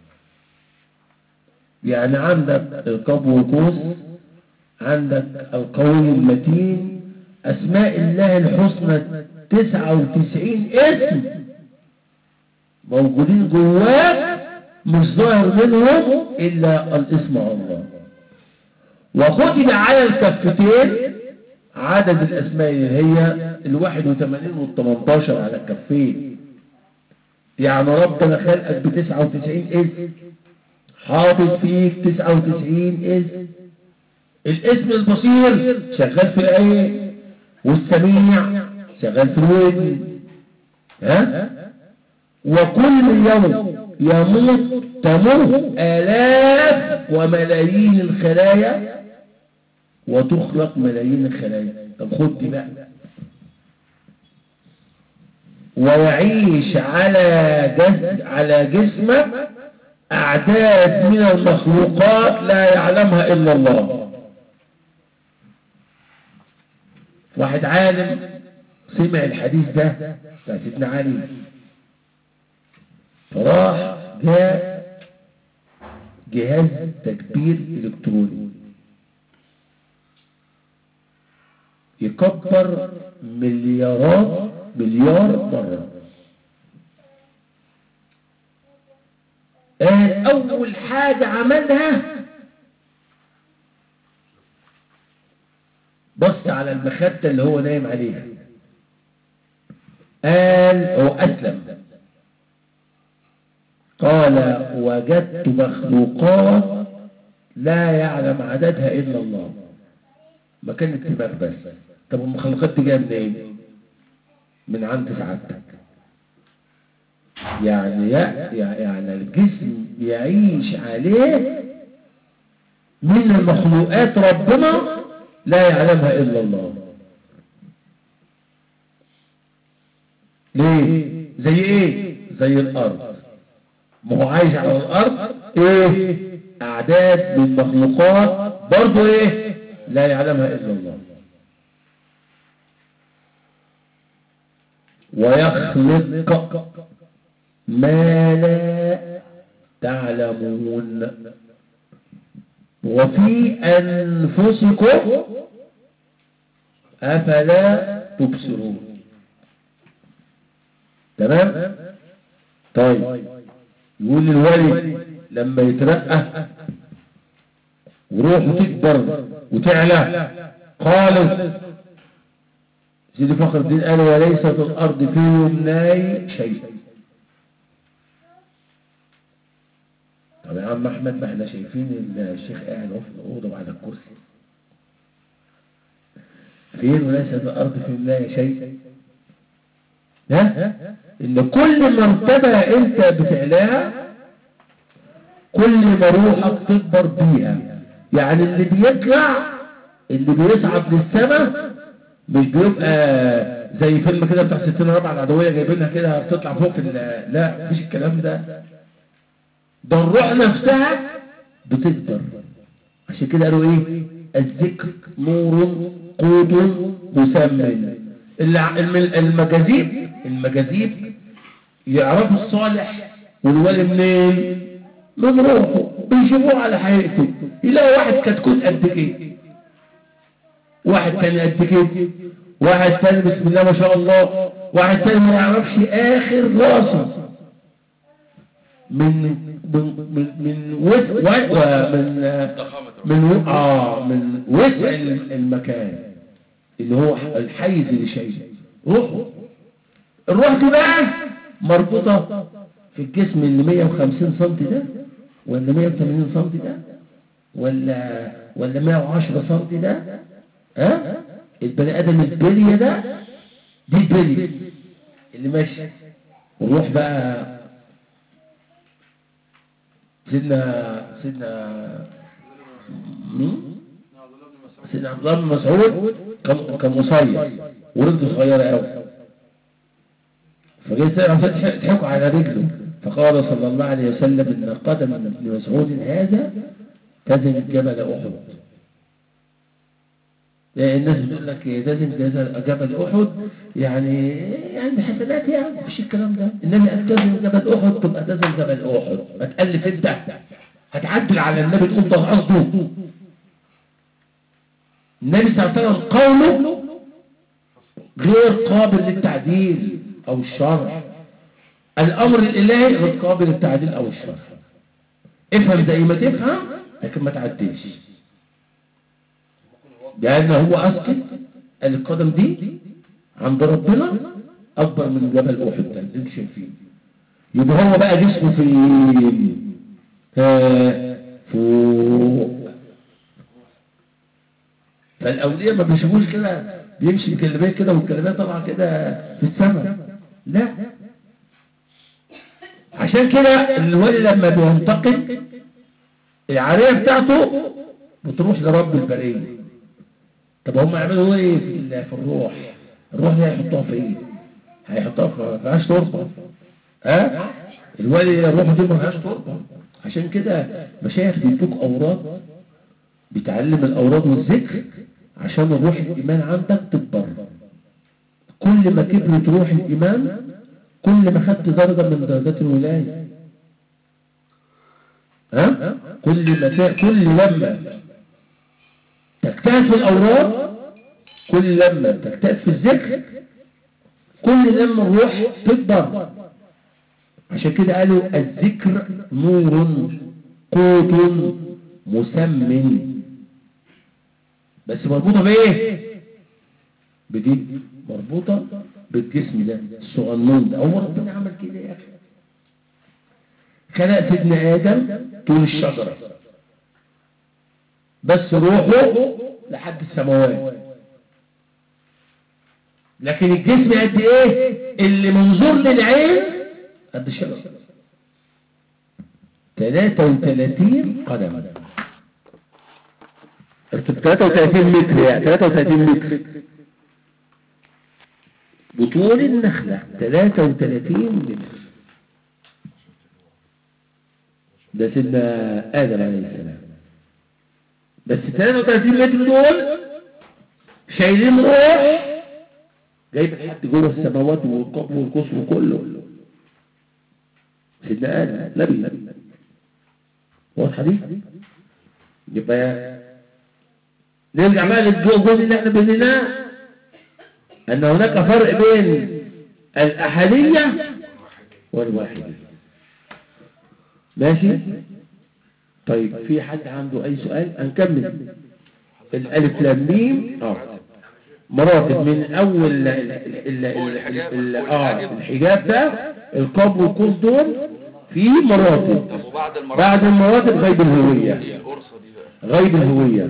يعني عندك القاب والقوس، عندك القوي المتين، اسماء الله الحسنى تسعة وتسعين اسم موجودين جواك مش ظاهر منهم الا الاسم الله. وختم على الكفتين عدد الاسماء اللي هي الواحد وثمانين والتمنتاشر على الكفين. يعني ربنا خلقك بتسعة وتسعين اسم، حاطط فيك تسعة وتسعين اسم. الاسم البصير شغال في العين، والسميع شغال في الودن. ها؟ وكل يوم يموت تموت آلاف وملايين الخلايا وتخلق ملايين الخلايا. طب خد دي بقى. ويعيش على جسد على جسمك أعداد من المخلوقات لا يعلمها إلا الله. واحد عالم سمع الحديث ده بتاع سيدنا علي، فراح جاء جهاز تكبير إلكتروني يكبر مليارات مليار مرة. أول حاجة عملها بص على المخدة اللي هو نايم عليها، قال هو أسلم، قال وجدت مخلوقات لا يعلم عددها إلا الله. ما كانت دماغ بس. طب المخلوقات دي جايه منين؟ من عند سعادتك. يعني يعني الجسم يعيش عليه من المخلوقات ربنا لا يعلمها إلا الله. ليه؟ زي ايه؟ زي الأرض. ما هو عايش على الأرض ايه؟ أعداد من مخلوقات برضو ايه؟ لا يعلمها إلا الله. ويخلق ما لا تعلمون وفي أنفسكم أفلا تبصرون. تمام؟ طيب يقول الولي لما يترقى وروحه تكبر وتعلى، قال سيدي فخر الدين قال وليست الأرض في يمناي شيء. طب يا عم أحمد ما احنا شايفين الشيخ قاعد في الأوضة وعلى الكرسي، فين وليست الأرض في يمناي شيء؟ ها؟ إن كل مرتبة أنت بتعلاها كل ما روحك تكبر بيها. يعني اللي بيطلع اللي بيصعد للسماء مش بيبقى زي فيلم كده بتاع ستين رابعة العدوية جايبينها كده بتطلع فوق في لا مفيش الكلام ده. ده الروح نفسها بتكبر. عشان كده قالوا ايه؟ الذكر نور قود مسمن. المجاذيب المجاذيب يعرفوا الصالح والولي منين؟ من روحه. بيشوفوه على حقيقته. يلاقوا واحد كتكوت قد كده، واحد تاني قد كده، واحد تاني بسم الله ما شاء الله، واحد تاني ما يعرفش اخر راسه من من من من وسع من من اه من وسع المكان اللي هو الحيز اللي شايفه روحه. الروح دي بقى مربوطه في الجسم اللي مية وخمسين سنتي ده ولا مية وتمانين سنتي ده ولا ولا مية وعشرة سنتي ده؟ ها؟ البني ادم البليه ده، دي البليه اللي ماشي. ونروح بقى سيدنا سيدنا مين؟ سيدنا عبد الله بن مسعود كان كان قصير ورجله صغيره قوي، فجيت تضحكوا على رجله، فقال صلى الله عليه وسلم ان قدم ابن مسعود هذا تزن جبل احد. الناس بتقول لك لازم جبل احد يعني يعني حسنات، يعني مفيش الكلام ده. النبي قال تزن جبل احد، تبقى تزن جبل احد، ما تالف انت هتعدل على النبي تقول ده قصده. النبي صلى الله عليه وسلم قوله غير قابل للتعديل او الشرح، الامر الالهي غير قابل للتعديل او الشرح. افهم زي ما تفهم لكن ما تعديش. لأن هو أسكت قال القدم دي عند ربنا أكبر من جبل أحد ده نمشي فيه. يبقى هو بقى جسمه فين؟ فوق. فالأولياء ما بيشوفوش كده بيمشي بكلمات كده والكلمات طبعا كده في السماء، لا. عشان كده الولي لما بينتقل العارية بتاعته بتروح لرب البرية. طب هم يعملوا ايه في في الروح؟ الروح دي هيحطوها في ايه؟ هيحطوها في فيهاش تربه. ها؟ الولي الروح دي ما فيهاش تربه. عشان كده مشايخ بيدوك اوراد، بيتعلم الاوراد والذكر عشان الروح الايمان عندك تكبر. كل ما كبرت روح الايمان كل ما خدت درجه من درجات الولايه. ها؟ كل ما كل لما تجتهد في الأوراد، كل لما تجتهد في الذكر، كل لما الروح تكبر. عشان كده قالوا الذكر نور قوت مسمن. بس مربوطة بإيه؟ بدي مربوطة بالجسم ده الصغنون ده. هو ربنا عمل كده يا أخي. خلق سيدنا آدم طول الشجرة بس روحه لحد السماوات، لكن الجسم قد ايه اللي منظور للعين؟ قد الشجره ثلاثة وثلاثين قدم، ثلاثة وثلاثين متر، يعني ثلاثة وثلاثين متر. بطول النخله ثلاثة وثلاثين متر. ده سيدنا آدم عليه السلام. بس ثلاثة وثلاثين متر دول شايلين روح جايب لحد جوه السماوات والقبر والقصر كله. سيدنا آدم نبي. واضحة دي؟ يبقى نرجع بقى للجزء اللي احنا بنيناه، ان هناك فرق بين الأحدية والواحدية. ماشي؟ طيب في حد عنده اي سؤال؟ هنكمل الالف لام ميم. اه مراتب من اول ال ال ال اه الحجاب ده القبر والقوس دول في مراتب. طب وبعد المراتب؟ بعد المراتب غيب الهوية. غيب الهوية.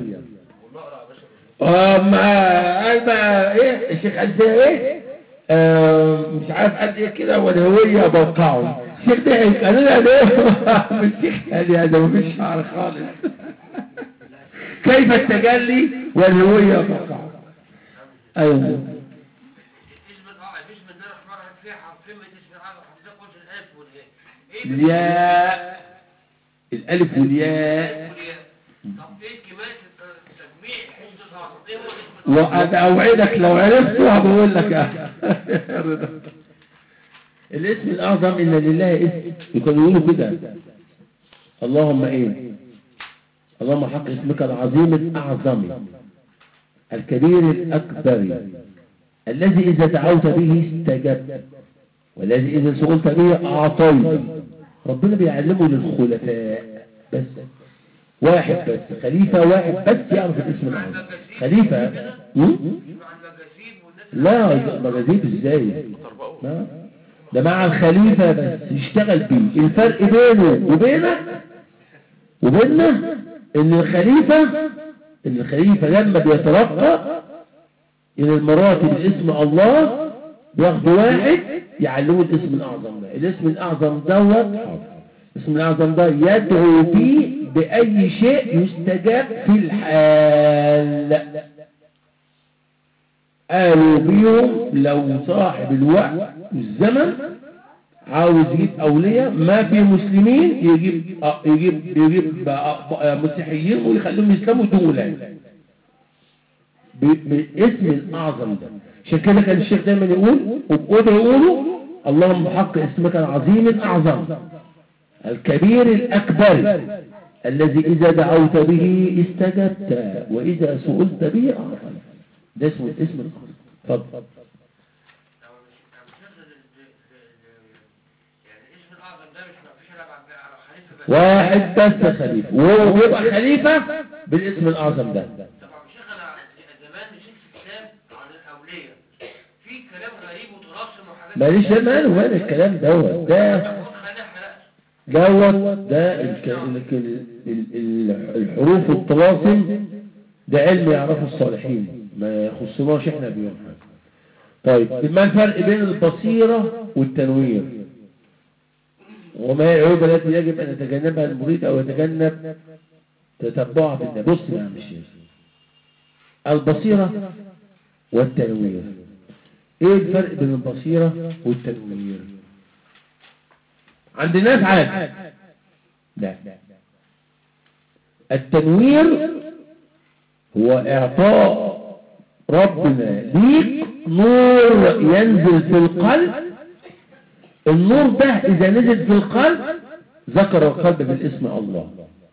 اه ما ما ايه الشيخ قال فيها ايه؟ آه مش عارف قد ايه كده والهوية بوقعه. الشيخ ده قال لنا ليه؟ الشيخ قال لي هذا مفيش شعر خالص. كيف التجلي والهوية بوقعه؟ ايوه اسم الله بسم الله الرحمن الرحيم فيها حرفين من اسم الله حضرتك قلت الالف والياء. الياء الالف والياء. طب ايه كمالة التجميع حفظ صعصتين؟ وانا اوعدك لو عرفته هقول لك اه الاسم الاعظم ان لله اسم يكونوا يقولوا كده اللهم ايه؟ اللهم حق اسمك العظيم الاعظم الكبير الأكبر الذي إذا دعوت به استجبت والذي إذا سئلت به أعطيت. ربنا بيعلمه للخلفاء بس، واحد بس خليفة واحد بس يعرف الاسم العظيم. خليفة لا مجازيب ازاي؟ ما ده مع الخليفة بس يشتغل بيه. الفرق بينه وبينك وبيننا ان الخليفة ان الخليفة لما بيترقى الى المراتب الاسم الله بياخد واحد يعلمه الاسم الاعظم ده. الاسم الاعظم دوت الاسم الاعظم ده يدعو فيه باي شيء يستجاب في الحال. قالوا بيهم لو صاحب الوقت والزمن عاوز يجيب أولياء ما في مسلمين يجيب آه يجيب يجيب آه مسيحيين ويخليهم يسلموا دولا باسم الأعظم ده. عشان كده كان الشيخ دايما يقول وبقوله يقولوا اللهم حق اسمك العظيم الأعظم الكبير الأكبر الذي إذا دعوت به استجبت وإذا سئلت به أعظم. ده اسمه الاسم الأعظم. اتفضل. واحد بس خليفة وهو يبقى خليفة بالاسم الأعظم ده. طبعا شيخنا زمان مسكت كتاب عن الأولياء في كلام غريب وتراثم وحاجات ماليش ماله مال الكلام دوت ده دوت ده الحروف والطلاسم ده علم يعرفه الصالحين ما يخصناش احنا بيهم. طيب ما الفرق بين البصيرة والتنوير وما هي العيوب التي يجب أن يتجنبها المريد أو يتجنب تتبعها في النبي؟ بص يا عم الشيخ، البصيرة والتنوير ايه الفرق بين البصيرة والتنوير؟ عند الناس عادي. لا، التنوير هو اعطاء ربنا ليك نور ينزل في القلب. النور ده اذا نزل في القلب ذكر القلب بالاسم الله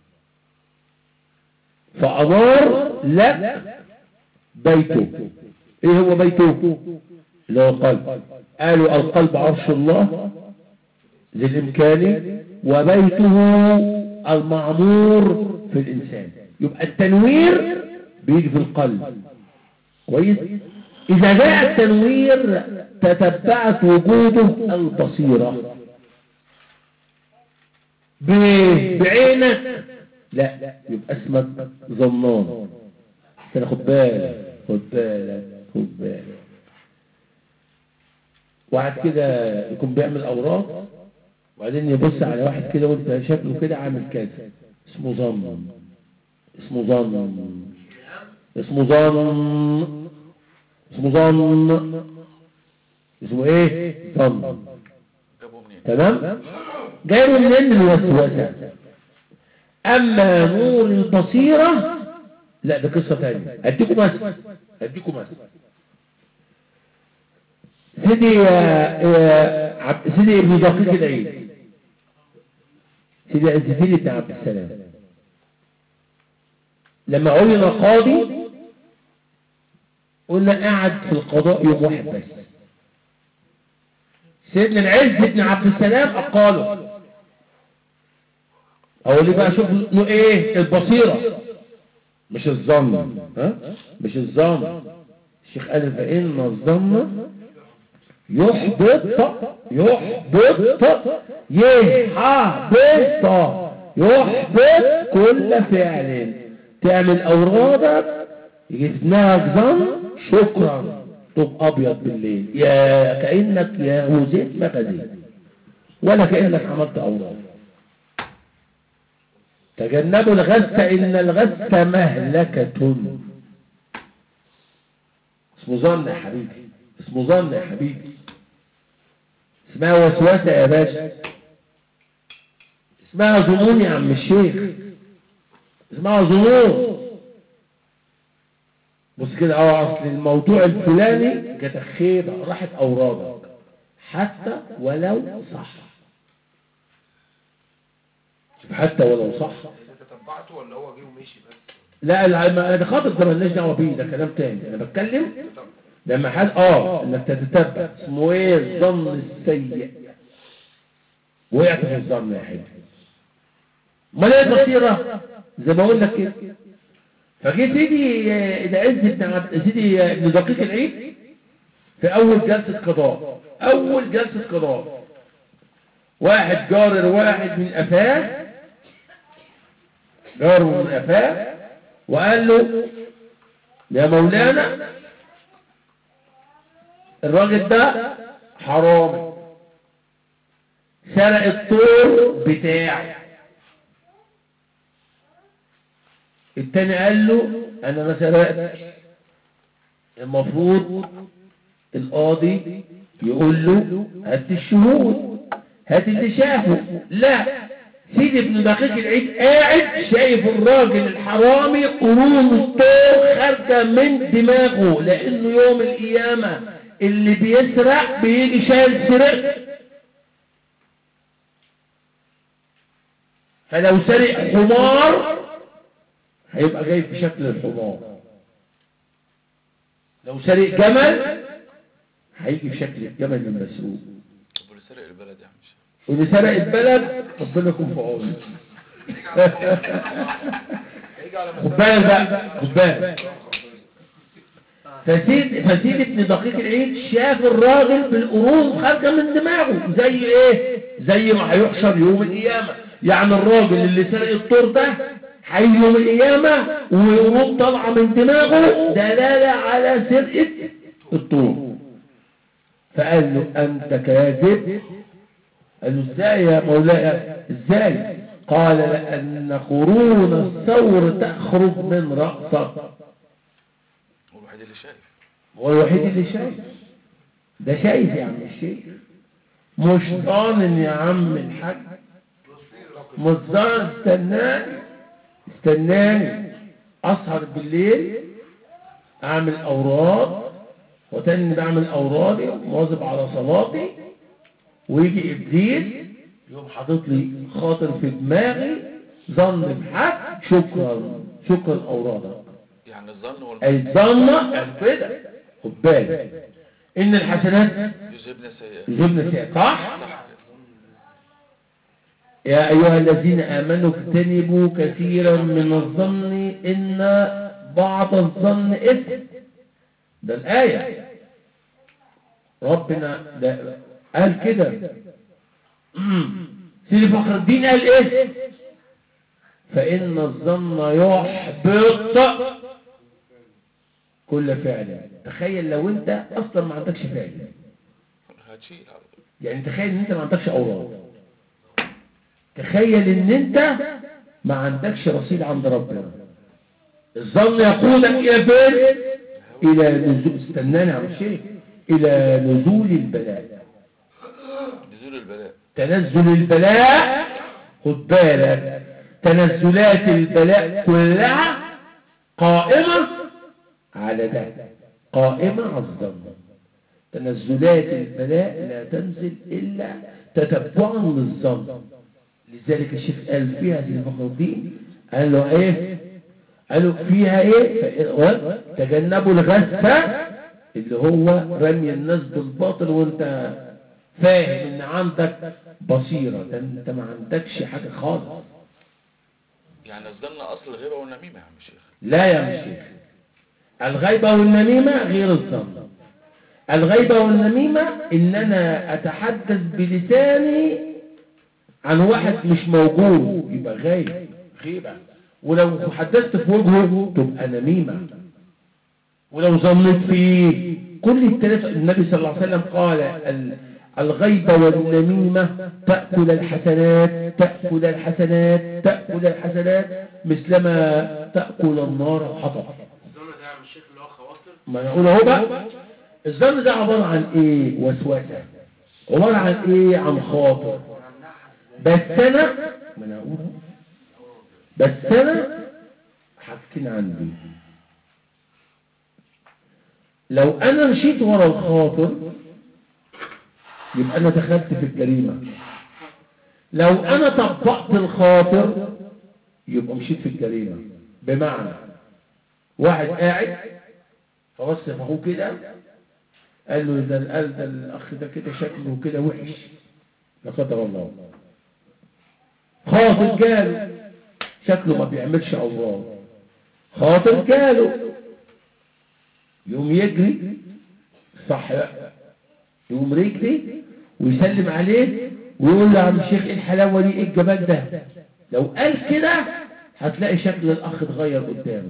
فأنار لك بيته. ايه هو بيته؟ اللي هو القلب. قالوا القلب عرش الله ذي الامكان وبيته المعمور في الانسان. يبقى التنوير بيجي في القلب كويس. اذا جاء التنوير تتبعت وجوده البصيرة بعينك. لا، يبقى اسمك ظنان. كده خد بالك خد بالك خد بالك. واحد كده يكون بيعمل اوراق وبعدين يبص على واحد كده وانت شكله كده عامل كذا، اسمه ظن. اسمه ظن اسمه ظن اسمه ظن اسمه ايه؟ ظن. تمام؟ جايبه منين؟ الوسوسه. اما نور البصيره لا، ده قصه ثانيه. اديكم مثل اديكم مثل سيدي عب... سيدي ابن دقيق العيد، سيدي عز الدين بن عبد السلام، لما عين قاضي قلنا قاعد في القضاء يوم واحد بس. سيدنا العز بن عبد السلام أقاله. أقول لي بقى شوف له إيه؟ البصيرة مش الظن. ها؟ مش الظن. الشيخ قال فإن الظن يحبط يحبط يحبط يحبط كل فعل. تعمل أورادك يجي في دماغك ظن شكرا طب أبيض بالليل يا كأنك يا وزيت مغازين ولا كأنك عملت أوراد. تجنبوا الغث إن الغث مهلكة. اسمه ظن يا حبيبي، اسمه ظن يا حبيبي. اسمها وسوسة يا باشا، اسمها ظنون يا عم الشيخ، اسمها ظنون. بص كده، اه اصل الموضوع الفلاني جت خيبة راحت أورادك حتى ولو صح. حتى ولو صح. تتبعته ولا هو جه ومشي بس؟ لا لا، ده خاطر ده مالناش دعوه بيه، ده كلام تاني. انا بتكلم لما حد اه انك تتتبع. اسمه ايه؟ الظن السيء. وقعت في الظن يا حبيبي. امال ايه البصيره؟ زي ما اقول لك كده. فجه سيدي العز بن عبد سيدي ابن دقيق العيد في أول جلسة قضاء، أول جلسة قضاء واحد جارر واحد من قفاه، جاره من قفاه وقال له يا مولانا الراجل ده حرامي سرق الطور بتاعي. التاني قال له انا ما سرقتش. المفروض القاضي يقول له هات الشهود، هات اللي شافه. لا، سيدي ابن دقيق العيد قاعد شايف الراجل الحرامي قرون الطور خارجه من دماغه، لانه يوم القيامه اللي بيسرق بيجي شايل سرقته. فلو سرق حمار هيبقى جاي في شكل الحمار، لو سرق جمل هيجي في شكل الجمل المسروق. طب واللي سرق البلد يا عم الشيخ؟ واللي سرق البلد ربنا يكون في عونه. خد بالك بقى، خد بالك. فسيد فسيد ابن دقيق العيد شاف الراجل بالقرون خارجه من دماغه زي ايه؟ زي ما هيحشر يوم القيامه. يعني الراجل اللي سرق الطور ده هيجي يوم القيامه وقرون طالعه من دماغه دلاله على سرقه الطور. فقال له انت كاذب. قال له ازاي يا مولاي ازاي؟ قال لان قرون الثور تخرج من رأسك. هو الوحيد اللي شايف. هو الوحيد اللي شايف. ده شايف يا عم الشيخ، مش ظانن يا عم الحاج، مش ظانن. استناني استناني اسهر بالليل اعمل اوراد وتاني بعمل اورادي ومواظب على صلاتي، ويجي ابليس يقوم حاطط لي خاطر في دماغي ظن بحق شكرا شكرا اورادك. يعني الظن هو الظن كده. خد بالك ان الحسنات يذهبن السيئات. يذهبن السيئات، صح؟ صح. يا ايها الذين امنوا اجتنبوا كثيرا من الظن ان بعض الظن اثم. ده الايه ربنا ده قال كده. سيدي فخر الدين قال ايه؟ فإن الظن يحبط كل فعل. تخيل لو انت اصلا ما عندكش فعل، هتشيل على طول. يعني تخيل ان انت ما عندكش اوراد، تخيل ان انت ما عندكش رصيد عند ربنا. الظن يقودك الى فين؟ الى نزول، استناني يا عم الشيخ، الى نزول البلاء. نزول البلاء، تنزل البلاء. خد بالك تنزلات البلاء كلها قائمة على ده، قائمة على الظن. تنزلات البلاء لا تنزل إلا تتبعا للظن. لذلك الشيخ قال فيها في فخر الدين، قال له ايه؟ قال له فيها ايه؟ تجنبوا الغثة اللي هو رمي الناس بالباطل وانت فاهم ان عندك بصيرة، ده انت ما عندكش حاجة خالص. يعني الظن اصل الغيبة والنميمة يا عم الشيخ. لا يا عم الشيخ، الغيبة والنميمة غير الظن. الغيبة والنميمة ان انا اتحدث بلساني عن واحد مش موجود يبقى غايب، غيبة. ولو حدثت في وجهه تبقى نميمة. ولو ظنيت فيه كل الثلاثة. النبي صلى الله عليه وسلم قال الغيبة والنميمة تأكل الحسنات تأكل الحسنات تأكل الحسنات مثلما تأكل النار حطب. الظن ده يا عم الشيخ اللي هو خواطر. ما نقول اهو بقى، الظن ده عبارة عن ايه؟ وسوسة. عبارة عن ايه؟ عن خاطر. بس انا ما انا اقول بس انا حاجتين عندي. لو انا مشيت ورا الخاطر يبقى انا دخلت في الجريمة. لو انا طبقت الخاطر يبقى مشيت في الجريمة. بمعنى واحد قاعد فبص في اخوه كده قال له ده قال ده الاخ ده كده شكله كده وحش، لا قدر الله. خاطر جاله شكله ما بيعملش أوراد، خاطر جاله يوم يجري صح بقى؟ يقوم رجلي ويسلم عليه ويقول له يا عم الشيخ ايه الحلاوه دي، ايه الجمال ده. لو قال كده هتلاقي شكل الاخ اتغير قدامه،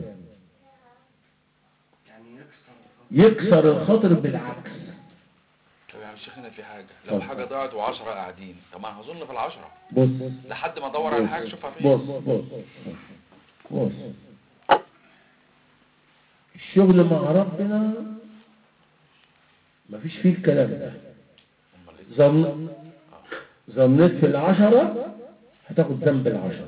يكسر الخاطر بالعكس. طب يا عم الشيخ هنا في حاجه، لو حاجه ضاعت وعشرة قاعدين، طب ما انا هظن في العشرة بص لحد ما ادور على حاجه اشوفها فين. بص بص بص الشغل مع ربنا مفيش فيه الكلام ده. ظن ظنيت في العشرة هتاخد ذنب العشرة.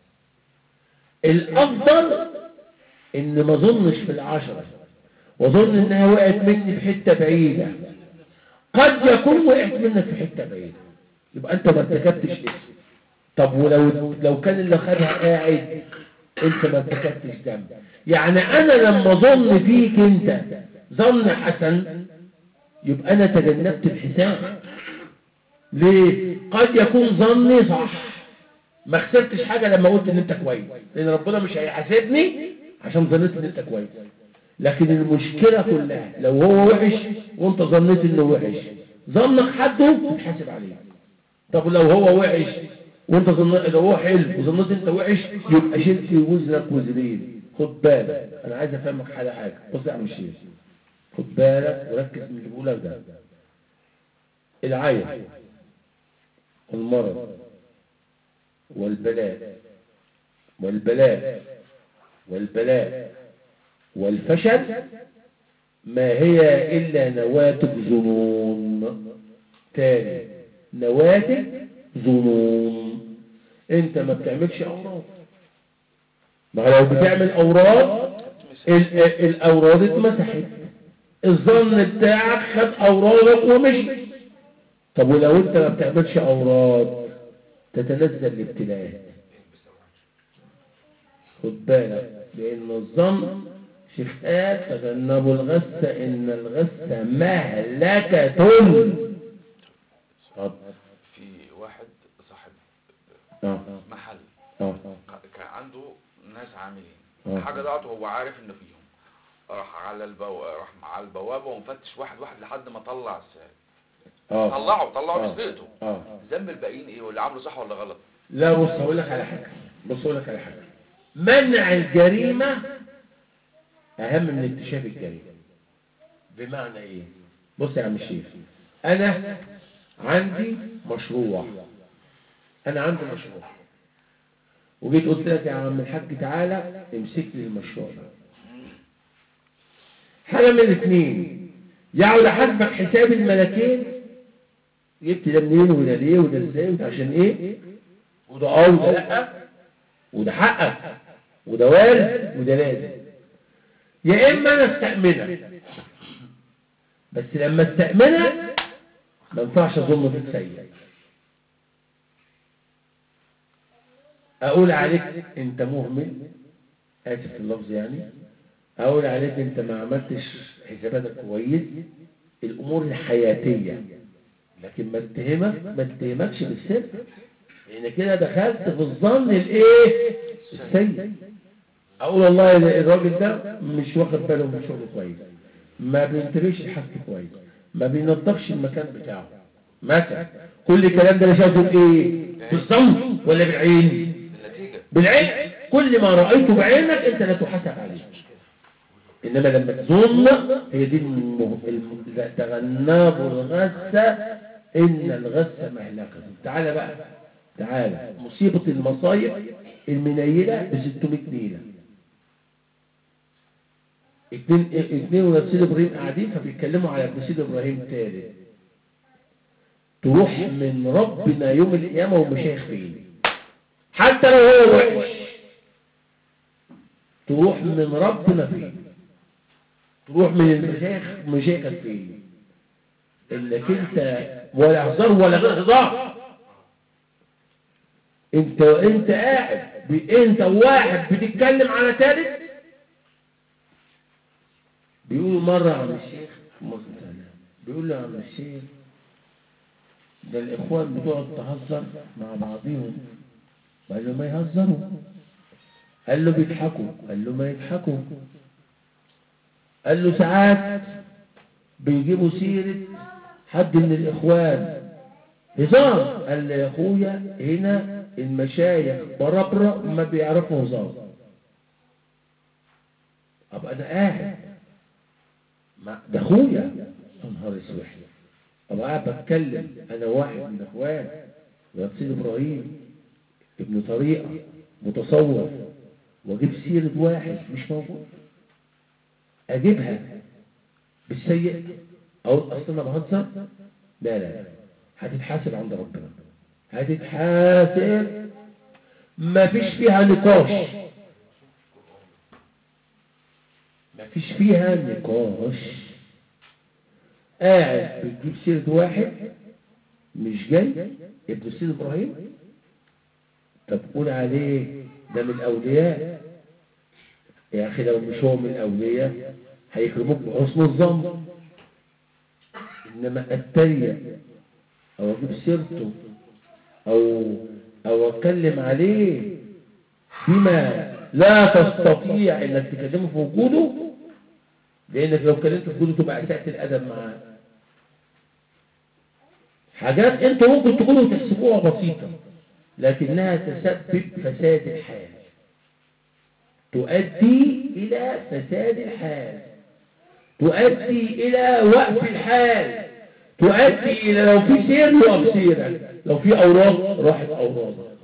الافضل ان ما ظنش في العشرة وظن انها وقعت مني في حتة بعيدة، قد يكون وقعت منك في حتة بعيدة، يبقى انت ما ارتكبتش اسم. طب ولو لو كان اللي خدها قاعد انت ما ارتكبتش ذنب. يعني انا لما ظن فيك انت ظن حسن يبقى انا تجنبت الحساب. ليه؟ قد يكون ظني صح، ما خسرتش حاجة لما قلت ان انت كويس، لان ربنا مش هيحاسبني عشان ظنيت ان انت كويس. لكن المشكلة كلها لو هو وحش وانت ظنيت انه وحش، ظنك حده تتحاسب عليه. طب لو هو وحش وانت ظنيت، لو هو حلو وظنيت انت وحش، يبقى شلت وزرك وزرين. خد بالك انا عايز افهمك حاجة حاجة بص يا عم الشيخ، خد بالك وركز من اللي بقولك ده. العين والمرض والبلاء والبلاء والبلاء والفشل ما هي إلا نواتج ظنون. تاني، نواتج ظنون. انت ما بتعملش أوراد، ما لو بتعمل أوراد الأوراد اتمسحت، الظن بتاعك خد أورادك ومشي. طب ولو انت ما بتعملش أوراد تتنزل الابتلاءات. خد بالك لأن الظن شفاء تجنبوا الغث إن الغث مهلكة. في واحد صاحب آه. محل آه. كان عنده ناس عاملين آه. حاجة ضاعت وهو عارف ان فيهم، راح على البو... راح على البوابة ومفتش واحد واحد لحد ما طلع السائل. آه. طلعه طلعه آه. بسبيته. آه. ذنب الباقيين ايه، واللي عامله صح ولا غلط؟ لا بص هقول لك على حاجة، بص هقول لك على حاجة. منع الجريمة أهم من اكتشاف الجريمة. بمعنى إيه؟ بص يا عم الشيخ، أنا عندي مشروع، أنا عندي مشروع وجيت قلت لك يا عم الحاج تعالى امسك لي المشروع ده. حاجة من الاثنين، يقعد احاسبك حساب الملكين، جبت ده منين وده ليه وده ازاي وده عشان ايه، وده اه وده لا وده حقك وده وارد وده لازم. يا اما انا استأمنك، بس لما استأمنك ما ينفعش اظن فيك سيء، اقول عليك انت مهمل، اسف في اللفظ يعني، اقول عليك انت ما عملتش حساباتك كويس، الامور الحياتيه، لكن ما اتهمك ما اتهمكش بالسر، لان كده دخلت في الظن الايه السيء. اقول والله الراجل ده مش واخد باله من شغله كويس، ما بينتبهش لحاجته كويس، ما بينظفش المكان بتاعه مثلا. كل الكلام ده انا شايفه بايه؟ بالظن ولا بالعين؟ بالعين. كل ما رأيته بعينك انت لا تحاسب عليه، انما لما تظن هي دي تغناب الغث ان الغث مهلكة. تعالى بقى تعالى، مصيبة المصايب المنيلة ب ستمائة نيلة. اتنين اتنين ولاد سيد ابراهيم قاعدين فبيتكلموا على ابن سيد ابراهيم تالت، تروح من ربنا يوم القيامة والمشايخ فين حتى لو هو وحش، تروح من ربنا فين، تروح من المشايخ مشايخك فين، انك انت ولا هزار ولا غير هزار، انت انت قاعد انت واحد بتتكلم على ثالث. بيقولوا مرة عم الشيخ بيقول له عم الشيخ ده الاخوان بتقعد تهزر مع بعضهم، قال له ما يهزروا، قال له بيضحكوا، قال له ما يضحكوا، قال له ساعات بيجيبوا سيرة حد من الإخوان هزار، قال لي يا أخويا هنا المشايخ بربرة ما بيعرفوا هزار. أبقى أنا قاعد ده أخويا نهار اسود، أبقى قاعد بتكلم أنا واحد من الإخوان يا سيد إبراهيم ابن طريقة متصور، وأجيب سيرة واحد مش موجود أجيبها بالسيء أو أصلا أنا بهزر؟ لا لا لا، هتتحاسب عند ربنا، هتتحاسب ما فيش فيها نقاش، ما فيش فيها نقاش. قاعد بتجيب سيرة واحد مش جاي ابن سيد إبراهيم، طب قول عليه ده من الأولياء يا أخي، لو مش هو من الأولياء هيكرموك بحسن الظن. إنما أتريق أو أجيب سيرته أو أو أتكلم عليه بما لا تستطيع إنك تكلمه في وجوده، لأنك لو كلمته في وجوده تبقى أسأت الأدب معاه. حاجات أنتوا ممكن تكونوا تحسبوها بسيطة لكنها تسبب فساد الحال، تؤدي إلى فساد الحال، تؤدي إلى وقف الحال، تؤدي إلى لو في سير يقف سيرك، لو في أوراق راحت أوراقك.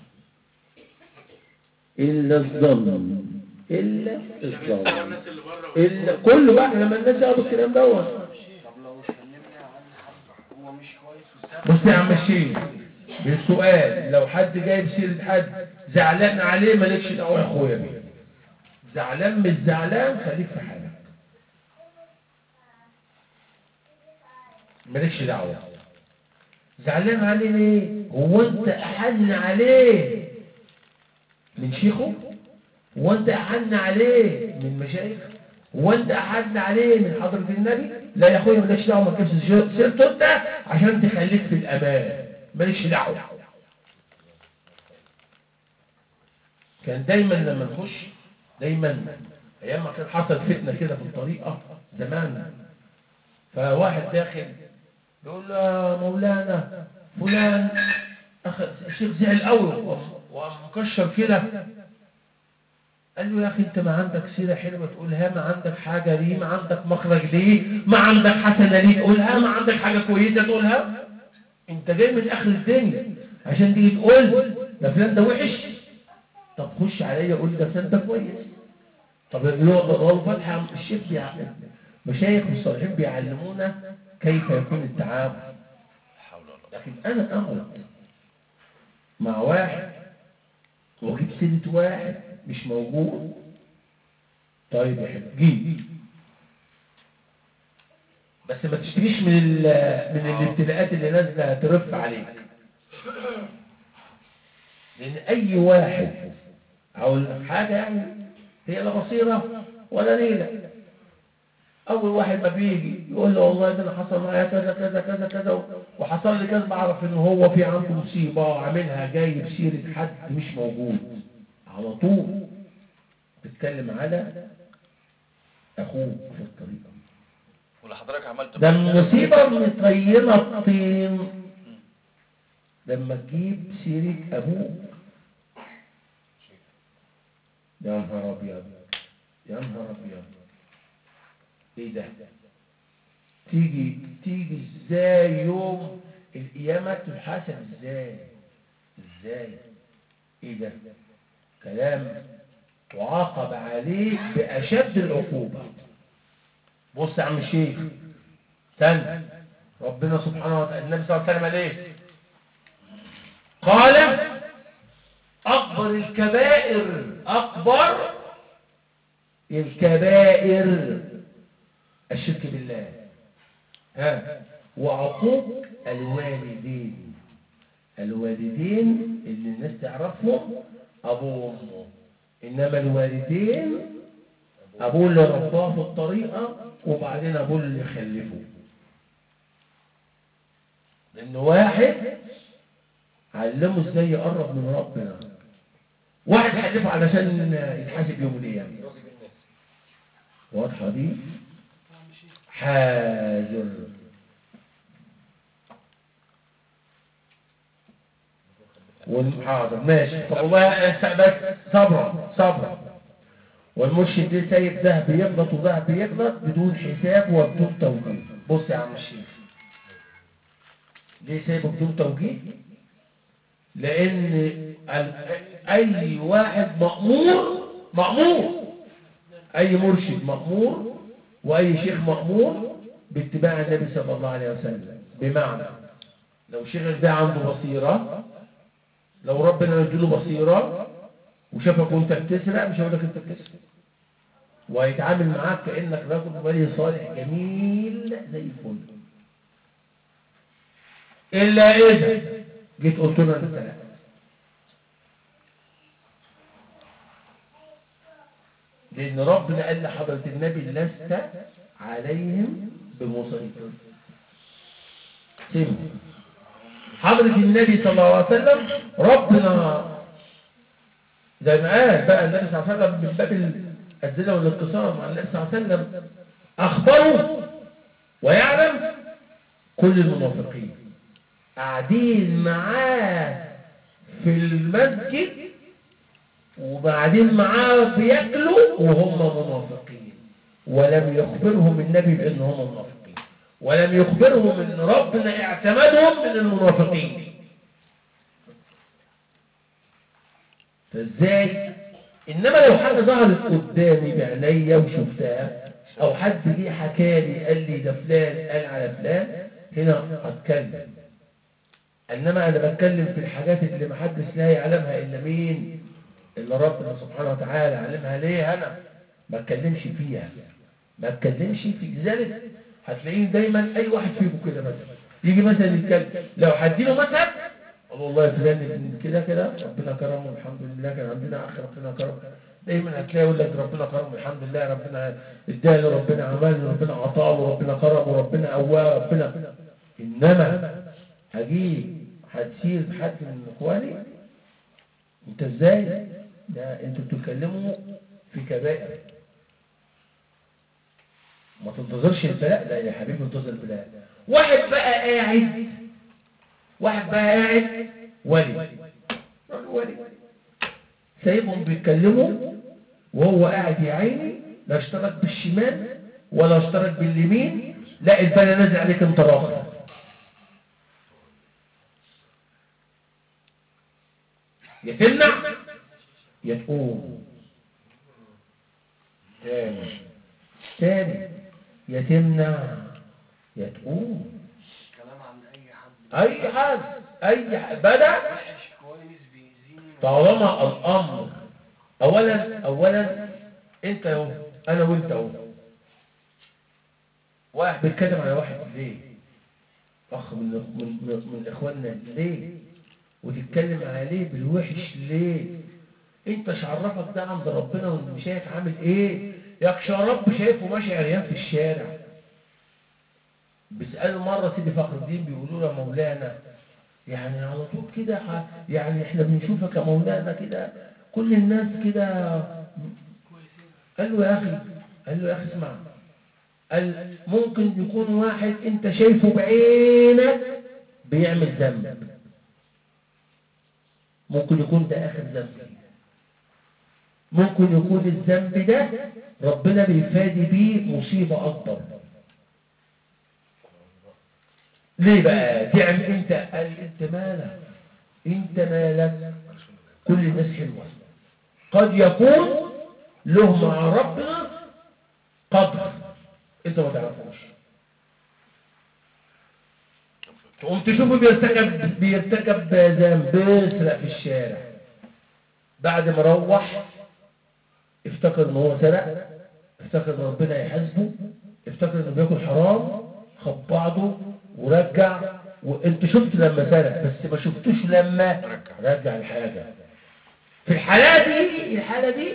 إلا الظن إلا الظن إلا كله بقى لما الناس يقعدوا الكلام دوت. طب لو اتكلمنا عن حد هو مش كويس بص يا عم الشيخ بالسؤال، لو حد جايب سيرة حد زعلان عليه مالكش دعوة يا اخويا بيه، زعلان مش زعلان خليك في حالك، مالكش دعوة. زعلان عليه ليه؟ هو انت احن عليه من شيخه؟ هو انت احن عليه من مشايخ؟ هو انت احن عليه من حضرة النبي؟ لا يا اخويا مالكش دعوة، ما تجيبش سيرته انت عشان تخليك في الامان، مالكش دعوة. كان دايما لما نخش دايما ايام ما كان حصل فتنه كده في الطريقه زمان، فواحد داخل يقول له يا مولانا فلان اخ الشيخ زعل قوي ومكشر كده، قال له يا اخي انت ما عندك سيره حلوه تقولها، ما عندك حاجه ليه، ما عندك مخرج ليه، ما عندك حسنه ليه تقولها، ما عندك حاجه كويسه تقولها؟ انت جاي من اخر الدنيا عشان تيجي تقول ده فلان ده وحش؟ طب خش عليا قول ده فلان ده كويس. طب هو فتحة الشيخ بيعلم، مشايخ الصالحين بيعلمونا كيف يكون التعامل. لكن انا اغلط مع واحد واجيب سيرة واحد مش موجود. طيب يا حبيبي جيب، بس ما تشتريش من من الابتلاءات اللي نازله ترف عليك، لان اي واحد او حاجه يعني هي لا بصيره ولا ليله. اول واحد ما بيجي يقول له والله ده انا حصل معايا كذا كذا كذا كذا وحصل لي كذا، بعرف ان هو في عنده مصيبه عاملها جايب سيره حد مش موجود، على طول بتتكلم على اخوه في الطريقه. واللي حضرتك عملته ده المصيبه مطينه الطين لما تجيب سيره ابوك. يا نهار ابيض يا نهار ابيض، ايه ده؟ تيجي تيجي ازاي يوم القيامه تحاسب ازاي؟ ازاي؟ ايه ده؟ كلام تعاقب عليه باشد العقوبه. بص يا عم الشيخ استنى، ربنا سبحانه وتعالى النبي صلى الله عليه وسلم قال ايه؟ قال اكبر الكبائر اكبر الكبائر الشرك بالله، ها، وعقوق الوالدين. الوالدين اللي الناس تعرفهم ابوه وامه، انما الوالدين ابوه اللي رباه في الطريقه وبعدين ابوه اللي خلفه. لان واحد علمه ازاي يقرب من ربنا، واحد خلفه علشان يتحاسب يوم القيامه. واضحه دي؟ حاذر. والحاضر ماشي. طب والله بس صبرا صبرا. والمرشد ليه سايب ده بيغلط وده بيغلط بدون حساب وبدون توجيه. بص يا عم الشيخ، ليه سايبه بدون توجيه؟ لان اي واحد مأمور مأمور اي مرشد مأمور واي شيخ مأمور باتباع النبي صلى الله عليه وسلم. بمعنى لو شيخ ده عنده بصيرة، لو ربنا يديله بصيرة وشافك وانت بتسرق مش هيقول لك انت بتسرق، وهيتعامل معاك كأنك رجل ولي صالح جميل زي الفل. إلا إذا جيت قلت له أنت لا، لأن ربنا قال لحضرة النبي لست عليهم بمسيطر. سيبه حضرة النبي صلى الله عليه وسلم، ربنا زي ما قال بقى النبي صلى الله عليه وسلم من باب الزنا والاتصال مع النبي صلى الله عليه وسلم، أخبره ويعلم كل المنافقين قاعدين معاه في المسجد وبعدين معاه بياكلوا وهم منافقين، ولم يخبرهم النبي بأن هم منافقين، ولم يخبرهم أن ربنا اعتمدهم من المنافقين. فازاي؟ إنما لو حاجة ظهرت قدامي بعينيا وشفتها، أو حد جه حكالي قال لي ده فلان قال على فلان، هنا هتكلم. إنما أنا بتكلم في الحاجات اللي محدش لا يعلمها إلا مين؟ إلا ربنا سبحانه وتعالى علمها. ليه أنا ما اتكلمش فيها؟ ما اتكلمش في ذلك. هتلاقيه دايما أي واحد فيكم كده مثلا يجي مثلا يتكلم، لو هديله مثلا والله فلان كده كده ربنا كرمه الحمد لله، كان عندنا أخ ربنا كرمه، دايما هتلاقي يقول لك ربنا كرمه الحمد لله، ربنا اداله، ربنا عمله، ربنا عطاه، ربنا كرمه، ربنا قواه، ربنا. إنما هجيب هتسير حد من اخواني انت ازاي؟ ده انتوا بتتكلموا في كبائر، ما تنتظرش البلاء. لا يا حبيبي انتظر البلاء. واحد بقى قاعد واحد بقى قاعد ولي ولي سايبهم بيتكلموا وهو قاعد يا عيني، لا اشترك بالشمال ولا اشترك باليمين، لا البلاء نازل عليك انت راخر. يا تمنع يا تقوم تاني تاني، يا تمنع يا تقوم. كلام عن اي حد اي حد اي حد بدأ وحش كويس بيأذيني. طالما الامر اولا اولا انت اهو، انا وانت اهو، واحد بيتكلم على واحد ليه؟ اخ من من من, من اخواننا ليه؟ وتتكلم عليه بالوحش ليه؟ انت شعرفك ده عند ربنا وانت شايف عامل ايه؟ يكشى رب شايفه ماشي عريان في الشارع. بيسألوا مرة سيدي فخر الدين بيقولوا له مولانا يعني على طول كده، يعني احنا بنشوفك يا مولانا كده كل الناس كده. قال له يا اخي قال له يا اخي اسمع، قال ممكن يكون واحد انت شايفه بعينك بيعمل ذنب، ممكن يكون ده اخر ذنب، ممكن يكون الذنب ده ربنا بيفادي بيه مصيبة اكبر. ليه بقى تعمل انت؟ قال انت مالك انت مالك، كل الناس حلوة، قد يكون له مع ربنا قدر انت ما تعرفوش. تقوم تشوفه بيرتكب بيرتكب ذنب، بيسرق في الشارع، بعد ما روح افتكر ان هو سرق، افتكر ان ربنا يحاسبه، افتكر انه بياكل حرام، خد بعضه ورجع. وانت شفت لما سرق بس ما شفتوش لما رجع الحاجه. في الحاله دي الحاله دي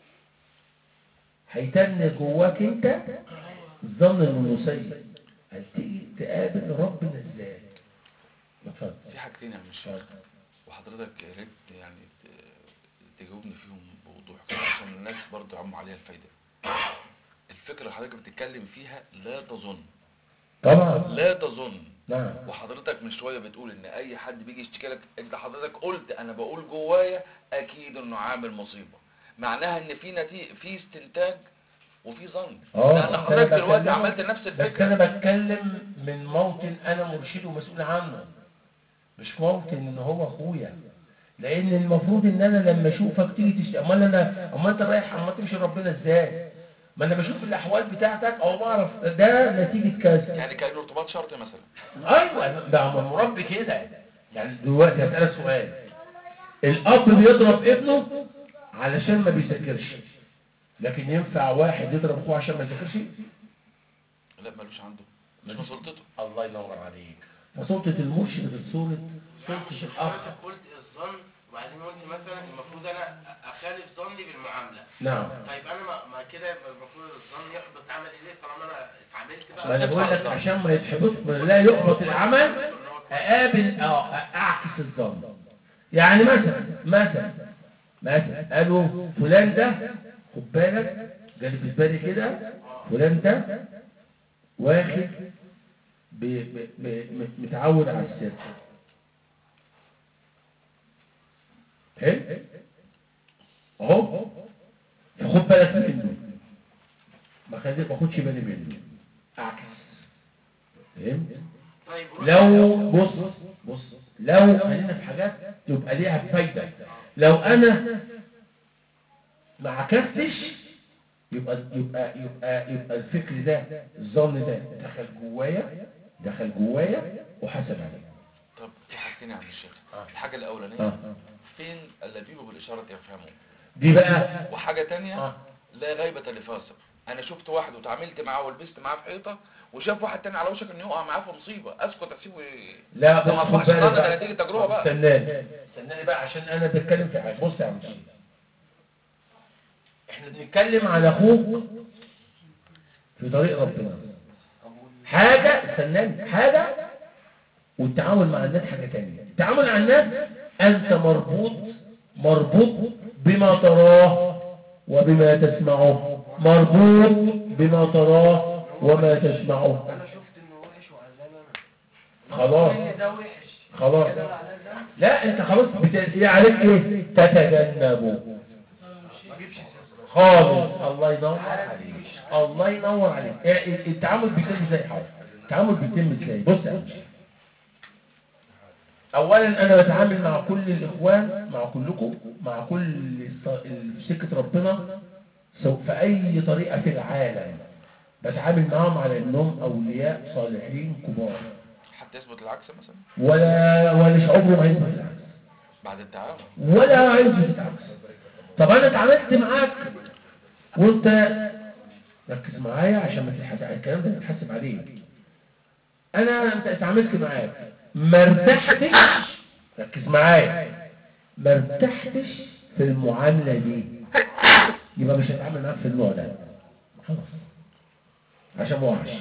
هيتن جواك انت الظن انه مسيء، هتيجي تقابل ربنا ازاي؟ اتفضل. في حاجتين يا عم الشيخ وحضرتك يا ريت يعني ت- تجاوبني فيهم بوضوح كده عشان الناس برضه عم عليها الفايده. الفكرة اللي حضرتك بتتكلم فيها لا تظن طبعا. لا تظن. نعم. وحضرتك من شوية بتقول ان اي حد بيجي يشتكي لك، انت حضرتك قلت انا بقول جوايا اكيد انه عامل مصيبة، معناها ان في نتيجة، في استنتاج وفي ظن. اه لان حضرتك دلوقتي عملت نفس بس الفكرة. انا بتكلم من موطن انا مرشد ومسؤول عنه، مش موطن ان هو اخويا. لان المفروض ان انا لما اشوفك تيجي تشتكي، امال انا امال انت رايح امال تمشي ربنا ازاي؟ ما انا بشوف الاحوال بتاعتك او بعرف ده نتيجه كذا. يعني كان ارتباط شرطي مثلا. ايوه ده المربي كده. يعني دلوقتي هسألك سؤال، الاب بيضرب ابنه علشان ما بيذاكرش، لكن ينفع واحد يضرب اخوه عشان ما يذاكرش؟ لا ملوش عنده، مش مسلطته. الله ينور عليك. فسلطه المرشد غير سلطه سلطه الاخ. قلت الظن وبعدين قلت مثلا المفروض انا اخالف ظني بالمعامله. نعم. طيب انا ما, ما كده يبقى المفروض الظن يحبط عملي ليه طالما انا اتعاملت بقى؟ ما انا بقول لك عشان ما يتحبط لا يحبط العمل، اقابل اه اعكس الظن. يعني مثلا مثلا مثلا قالوا فلان ده خد بالك، جالي في بالي كده فلان ده واخد ب ب ب متعود على السر. حلو اهو، فخد بالك منه، ما خليك ما اخدش بالي منه، اعكس. فهمت؟ طيب لو بص بص لو خلينا في حاجات تبقى ليها فايده. لو انا ما عكستش يبقى يبقى يبقى يبقى الفكر ده الظن ده دخل جوايا دخل جوايا وحسب عليه. طب في حاجتين يا عم الشيخ. آه. الحاجة الأولانية آه. فين اللبيب بالإشارة يفهمه؟ دي بقى. وحاجة تانية آه. لا غيبة لفاسق. أنا شفت واحد وتعاملت معاه ولبست معاه في حيطة، وشاف واحد تاني على وشك إنه يقع معاه في مصيبة، أسكت أسيبه؟ لا ده ما بص أصبحش ظن، ده بقى. نتيجة تجربة بقى. استناني استناني بقى عشان أنا بتكلم في حاجة. بص يا عم الشيخ، إحنا بنتكلم على أخوك في طريق ربنا. حاجة استناني حاجة، والتعامل مع الناس حاجة تانية. التعامل مع الناس أنت مربوط مربوط بما تراه وبما تسمعه، مربوط بما تراه وما تسمعه. انا شفت انه وحش وعزال انا خلاص ان ده وحش خلاص. كده العزال ده لا انت خلاص بت... عليك ايه؟ تتجنبه ما اجيبش سياسه خالص. الله ينور عليك، الله ينور عليك. يعني التعامل بيتم ازاي؟ حاجه التعامل بيتم ازاي؟ بص يا عم، اولا انا بتعامل مع كل الاخوان، مع كلكم، مع كل الص- اللي في سكه ربنا سواء في اي طريقه في العالم، بتعامل معاهم على انهم اولياء صالحين كبار، حتى يثبت العكس مثلا ولا ولا عمره ما يثبت العكس بعد التعامل. ولا هيثبت العكس. طب انا اتعاملت معاك وانت ركز معايا عشان ما تتحاسب الكلام ده تتحاسب عليه. انا انت اتعاملت معاك ما ارتحتش، ركز معايا، ما ارتحتش في المعامله دي، يبقى مش هتعامل معاك في النوع ده خلاص عشان ما وقعش.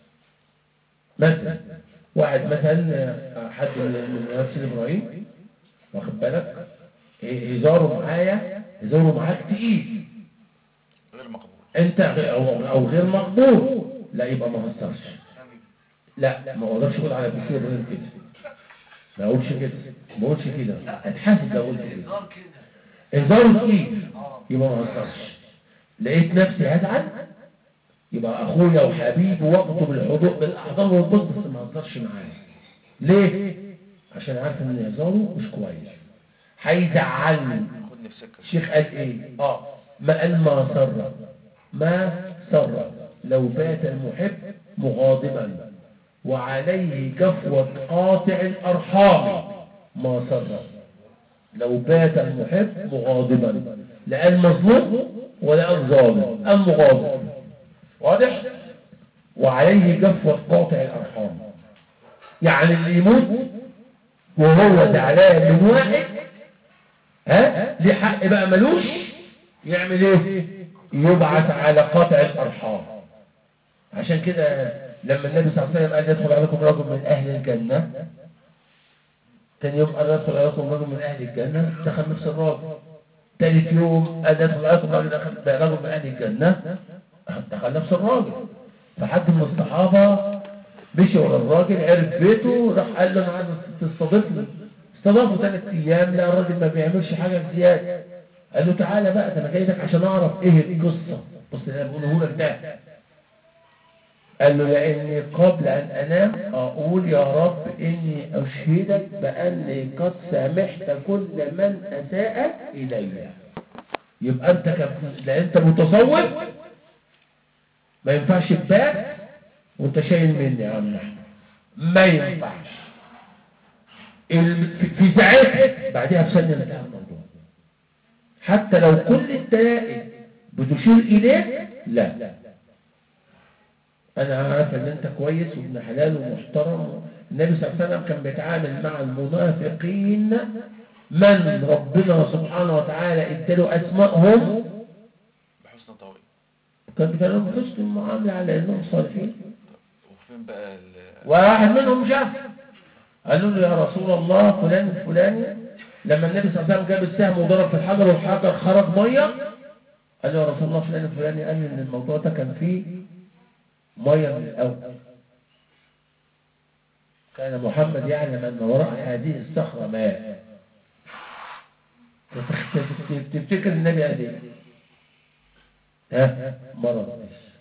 مثلا واحد مثلا حد من نفس ابراهيم واخد بالك هزاره معايا هزاره معاك تقيل، غير مقبول. انت او او غير مقبول، لا يبقى ما هزرش. لا ما اقدرش اقول على بشير ابراهيم كده، ما اقولش كده، ما اقولش كده، اتحاسب لو قلت كده. هزار كده هزاره تقيل يبقى ما هزرش. لقيت نفسي هزعل يبقى اخويا وحبيبي وقته بالحضور بالاحضان والبسط، بس ما هزرش معاه. ليه؟ عشان عارف ان هزاره مش كويس هيزعلني. خدني في سكة. الشيخ قال ايه؟ اه ما قال ما سر ما سر لو بات المحب مغاضبا وعليه كفوة قاطع الارحام. ما سر لو بات المحب مغاضبا، لا المظلوم ولا الظالم، المغاضب. واضح؟ وعليه كفوة قاطع الارحام، يعني اللي يموت وهو زعلان من واحد ها ليه حق بقى ملوش، يعمل ايه؟ يبعث على قاطع الارحام. عشان كده لما النبي صلى الله عليه وسلم قال يدخل عليكم رجل من اهل الجنه، ثاني يوم قال يدخل عليكم رجل من اهل الجنه، دخل نفس الراجل. ثالث يوم قال يدخل عليكم رجل رجل من اهل الجنه، دخل نفس الراجل. فحد من الصحابة مشي ورا الراجل، عرف بيته، راح قال له انا عايز تستضيفني. استضافه ثلاث ايام، لا الراجل ما بيعملش حاجة زيادة. قال له تعالى بقى، ده انا جاي لك عشان اعرف ايه القصة. بص اللي انا بقوله لك ده. قال له لاني قبل ان انام اقول يا رب اني اشهدك باني قد سامحت كل من اساء الي. يبقى انت كم... لا انت متصور ما ينفعش تبات وانت شايل مني يا عم احمد، ما ينفعش. ال... في ساعتها بعدها بثانيه انتهى الموضوع. حتى لو كل الدلائل بتشير اليك، لا انا عارف ان انت كويس وابن حلال ومحترم. النبي صلى الله عليه وسلم كان بيتعامل مع المنافقين من ربنا سبحانه وتعالى اداله اسمائهم بحسن طويل، كان بيتكلم بحسن المعامله على انهم صالحين. وفين بقى ال... واحد منهم شاف قالوا له يا رسول الله فلان الفلاني لما النبي صلى الله عليه وسلم جاب السهم وضرب في الحجر والحجر خرج ميه، قال له يا رسول الله فلان الفلاني قال لي ان الموضوع ده كان فيه ميه من الاول. كان محمد يعلم ان وراء هذه الصخره ماء. تفتكر النبي قال ايه؟ ها؟ مرض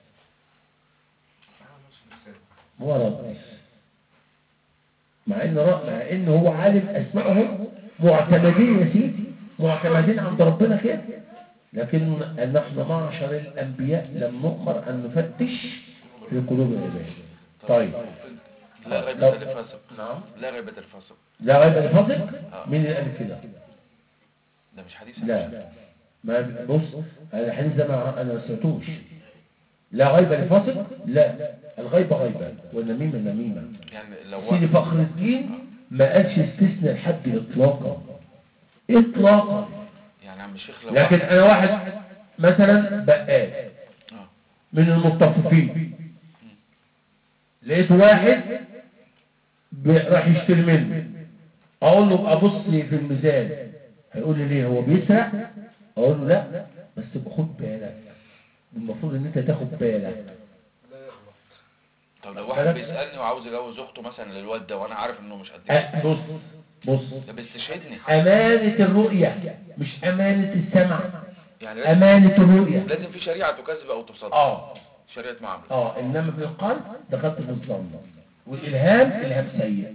مرض مع ان مع ان هو عالم اسمائهم معتمدين يا سيدي، معتمدين عند ربنا كده. لكن نحن معشر الانبياء لم نؤمر ان نفتش في قلوب العباد. طيب لا غيبة الفاسق. نعم لا غيبة الفاسق. لا غيبة الفاسق. مين اللي قال كده؟ ده مش حديث. لا ما بص الحديث ده ما انا ما سمعتوش. لا غيبة الفاسق، لا الغيبة غيبة والنميمة نميمة. يعني لو سيدي فخر الدين ما قالش استثناء الحد اطلاقا اطلاقا. يعني عم الشيخ لو لكن انا واحد مثلا بقال من المتصفين، لقيت واحد راح يشتري مني، اقول له ابقى بص لي في الميزان، هيقول لي ليه هو بيسرق؟ اقول له لا بس خد بالك، المفروض ان انت تاخد بالك. طب لو واحد بيسالني وعاوز يجوز اخته مثلا للواد ده وانا عارف انه مش قد كده، بص بص ده بيستشهدني. امانه الرؤيه مش امانه السمع، يعني امانه الرؤيه لازم في شريعه تكذب او تصدق. اه شريعه معامله. اه انما في القلب دخلت في الظن والالهام الهام سيء.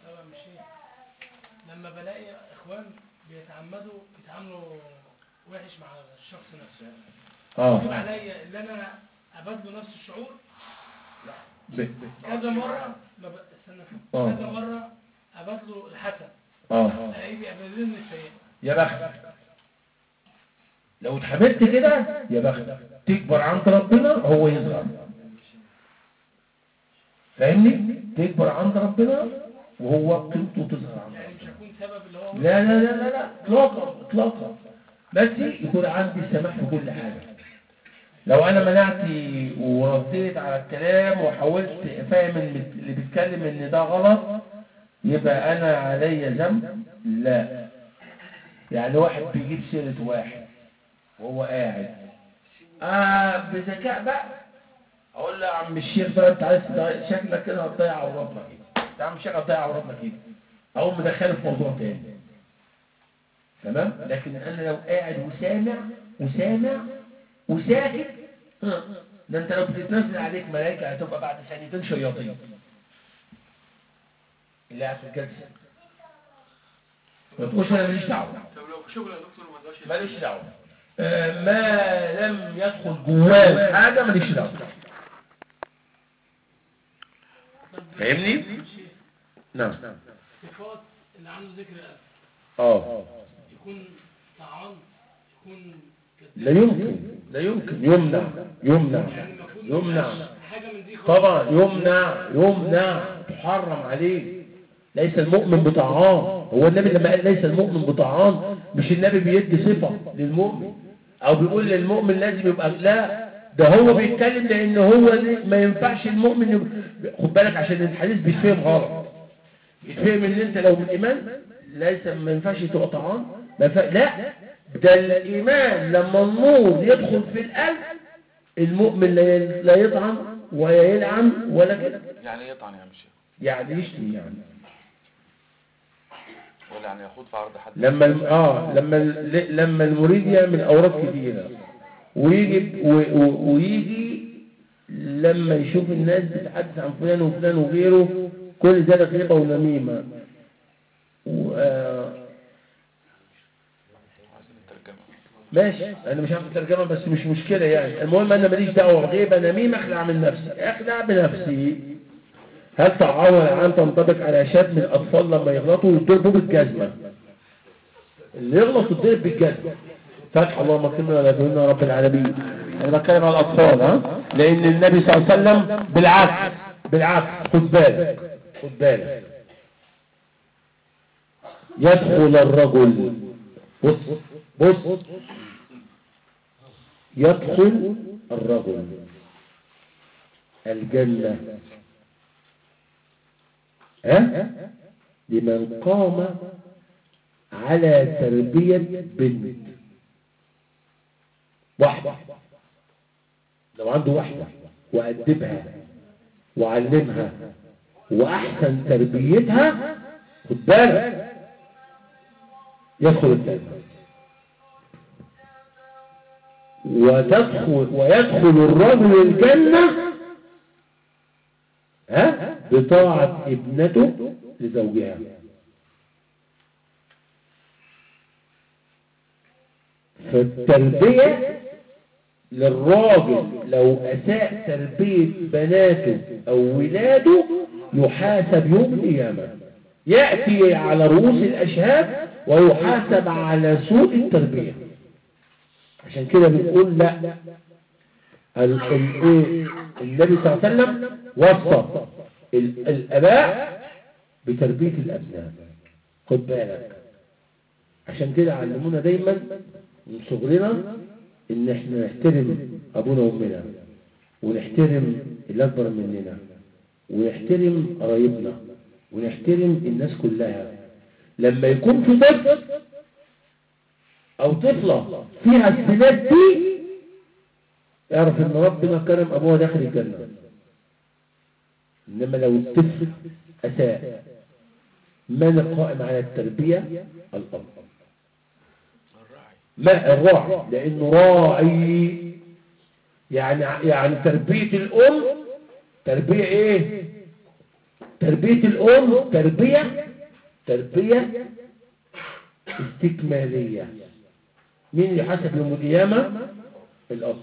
لما بلاقي اخوان بيتعمدوا يتعاملوا وحش مع الشخص نفسه، اه يجب عليا ان انا ابادله نفس الشعور ب... كذا مره. ما ب... استنى آه. كذا مره ابادله الحسن، اه الاقيه بيبادلني السيء. يا بخت لو اتحملت كده يا بخت، تكبر عند ربنا هو يصغر. فاهمني؟ تكبر عند ربنا وهو قيمته تصغر عند يعني مش ربنا. هكون سبب اللي هو لا لا لا لا لا اطلاقا اطلاقا، بس يكون عندي سماح في كل حاجه. لو انا منعتي ورديت على الكلام وحاولت فاهم اللي بيتكلم ان ده غلط يبقى انا عليا ذنب؟ لا. يعني واحد بيجيب سيره واحد وهو قاعد اه بذكاء بقى، اقول له يا عم الشيخ بقى انت عايز شكلك كده هتضيع عوراتنا كده، يا عم الشيخ هتضيع عوراتنا كده، اقوم مدخله في موضوع تاني. تمام؟ لكن انا لو قاعد وسامع وسامع وساكت، ده انت لو بتتنزل عليك ملائكه هتبقى بعد ثانيتين شياطين اللي قاعد في الجلسه. ما تقولش انا ماليش دعوه. طب لو في شغل يا دكتور ما تقولش ماليش دعوه. آه ما لم يدخل جواه حاجه ماليش دعوه. فاهمني؟ نعم. صفات اللي عنده ذكر القلب اه يكون طعام، يكون لا يمكن لا يمكن يمنع يمنع يمنع حاجه من دي خالص. طبعا يمنع يمنع تحرم عليه. ليس المؤمن بطعام. هو النبي لما قال ليس المؤمن بطعام مش النبي بيدي صفه للمؤمن او بيقول للمؤمن لازم يبقى، لا ده هو بيتكلم لان هو ما ينفعش المؤمن يبقى. خد بالك عشان الحديث بيتفهم غلط، بيتفهم ان انت لو بالايمان ليس ما ينفعش تبقى طعام. لا ده الايمان لما النور يدخل في القلب المؤمن لا لا يطعن ولا يلعن ولا كده. يعني ايه يطعن يا مشي؟ يعني يشتم يعني. ولا يعني يخوض في عرض حد؟ لما الم- اه لما ال- لما المريد يعمل اوراق كتيره ويجي و- و- ويجي لما يشوف الناس بتحدث عن فلان وفلان وغيره كل ذلك غيبه ونميمه و- آه، عايزين الترجمة. ماشي انا مش عارف الترجمه بس مش مشكله يعني. المهم انا ماليش دعوه بغيبه نميمه. اخلع من نفسي اخلع بنفسي. هل تعاون العام تنطبق على شاب من الاطفال لما يغلطوا يضربوا بالجزمه؟ اللي يغلط يضرب بالجزمه. فتح اللهم اكرمنا ولا تهنا رب العالمين. انا بتكلم على الاطفال ها، لان النبي صلى الله عليه وسلم بالعكس بالعكس خد بالك خد بالك يدخل الرجل بص بص يدخل الرجل الجنة ها لمن قام على تربية بنت واحدة. لو عنده واحدة وأدبها وعلمها وأحسن تربيتها خد بالك يدخل الجنة. وتدخل ويدخل الرجل الجنة ها بطاعة ابنته لزوجها. فالتربية للراجل لو أساء تربية بناته أو ولاده يحاسب يوم القيامة. يأتي على رؤوس الأشهاد ويحاسب على سوء التربية. عشان كده بنقول لا ال- ال- إيه؟ النبي صلى الله عليه وسلم وصف ال- الآباء بتربية الأبناء. خد بالك عشان كده علمونا دايما من صغرنا ان احنا نحترم ابونا وامنا ونحترم اللي اكبر مننا ونحترم قرايبنا ونحترم الناس كلها. لما يكون في طفل او طفلة فيها الصفات دي اعرف ان ربنا كرم ابوها داخل الجنة. انما لو الطفل اساء من القائم على التربية؟ الاب. ما الراعي لانه راعي يعني يعني تربية الام تربية ايه؟ تربية الام تربية تربية استكمالية. مين اللي حسب يوم القيامة؟ الاب.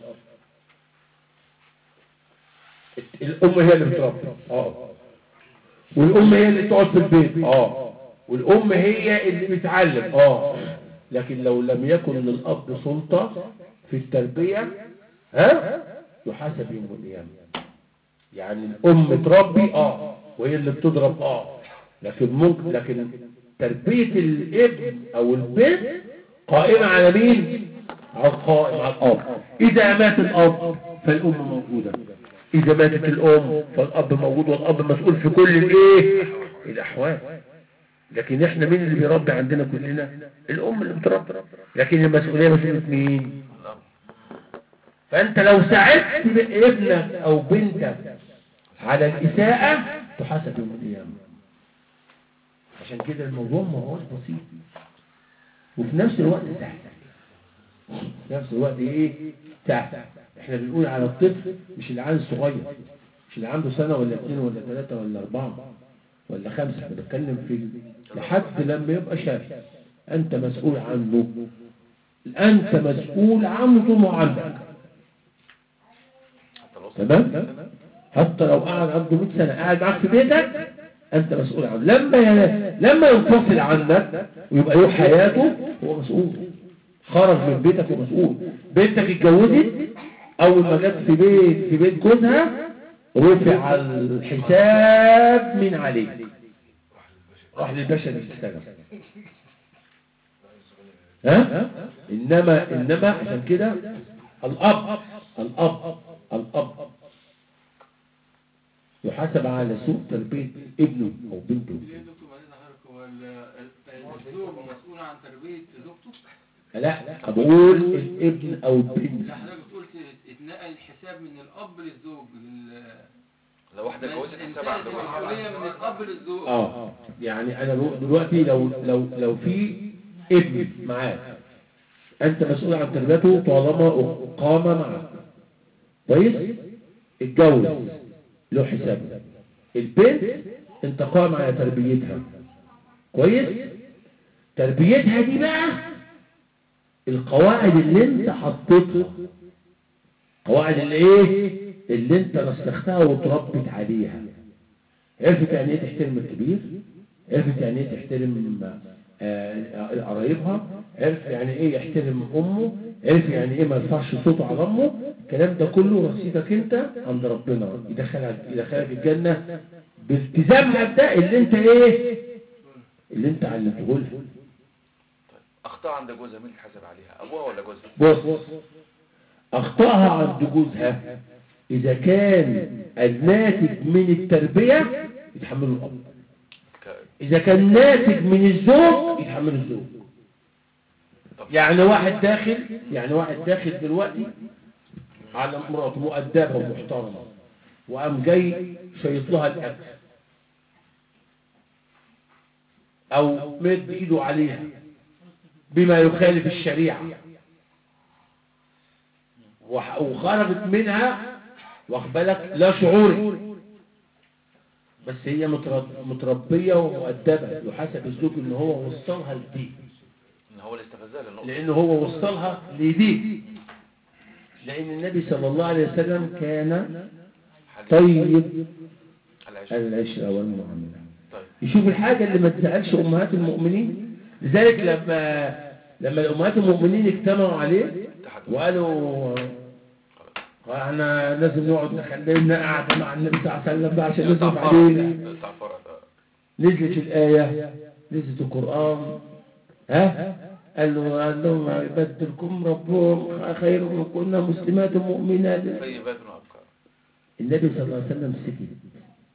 الام هي اللي بتربي اه والام هي اللي تقعد في البيت اه والام هي اللي بتعلم اه لكن لو لم يكن للاب سلطة في التربية ها يحاسب يوم القيامة. يعني الام تربي اه وهي اللي بتضرب اه لكن ممكن لكن تربية الابن او البنت قائمة على مين؟ على القائم على الاب. اذا مات الاب فالام موجودة، اذا ماتت الام فالاب موجود والاب مسؤول في كل الايه الاحوال. لكن احنا مين اللي بيربي عندنا كلنا؟ الام اللي بتربي. لكن المسؤولية مسؤولية مين؟ فانت لو ساعدت ابنك او بنتك على الاساءة تحاسب يوم القيامة. عشان كده الموضوع ما هوش بسيط وفي نفس الوقت سهل. في نفس الوقت ايه سهل. احنا بنقول على الطفل مش اللي عنده صغير مش اللي عنده سنة ولا اثنين ولا ثلاثة ولا اربعة ولا خمسة. بنتكلم في لحد لما يبقى شاب انت مسؤول عنه. انت مسؤول عنه طول ما عندك. تمام؟ حتى لو قاعد عنده مئة سنة قاعد معاك في بيتك انت مسؤول عنه. لما ي... لما ينفصل عنك ويبقى له حياته هو مسؤول. خرج من بيتك ومسؤول. بنتك اتجوزت اول ما جت في بيت في بيت جوزها رفع الحساب من عليه راح للباشا اللي تشتغل. ها انما انما عشان كده الاب الاب الاب يحاسب على سوء تربية ابنه او بنته. ليه يا دكتور بعدين حضرتك هو ال- الزوج مسؤول عن تربية زوجته؟ لا بقول الابن او البنت. لا حضرتك قلت اتنقل الحساب من الاب للزوج لل- لو واحدة اتجوزت انتهت حساب عند جوزها. المسؤوليه من الاب للزوج. اه يعني انا بقول دلوقتي لو لو لو في ابن معاك انت مسؤول عن تربيته طالما قام معك كويس، اتجوز له حسابه. البنت انت قائم على تربيتها كويس، تربيتها دي بقى القواعد اللي انت حطيتها، قواعد اللي ايه اللي انت رسختها وتربت عليها. عرفت يعني ايه تحترم الكبير، عرفت يعني ايه تحترم آه، قرايبها، عرف يعني ايه يحترم امه، عرف يعني ايه ما يرفعش صوته على امه. الكلام ده كله رصيدك انت عند ربنا، يدخلك يدخلك الجنه بالتزامها ده اللي انت ايه اللي انت علمته لها. اخطاء عند جوزها مين يتحاسب عليها، ابوها ولا جوزها؟ بص، اخطائها عند جوزها اذا كان الناتج من التربيه يتحمله الاب، اذا كان ناتج من الزوج يتحمله الزوج. يعني واحد داخل يعني واحد داخل دلوقتي على مراته مؤدبه ومحترمه وقام جاي شيط لها الاكل او مد ايده عليها بما يخالف الشريعه وخرجت منها واخد بالك لا شعوري، بس هي متربيه ومؤدبه، يحاسب الزوج ان هو وصلها لدي، ان هو اللي استفزها للنقطة، لان هو وصلها لدي. لان النبي صلى الله عليه وسلم كان طيب العشره والمعامله. طيب. يشوف الحاجه اللي ما تزعلش امهات المؤمنين. لذلك لما لما امهات المؤمنين اجتمعوا عليه وقالوا احنا لازم نقعد نخلينا قاعده مع النبي صلى الله عليه وسلم بقى عشان نصرف علينا، نزلت الايه، نزلت القران، ها قال له قال لهم يبدلكم ربهم خير من كنا مسلمات مؤمنات طيبات وابكار. النبي صلى الله عليه وسلم سكت،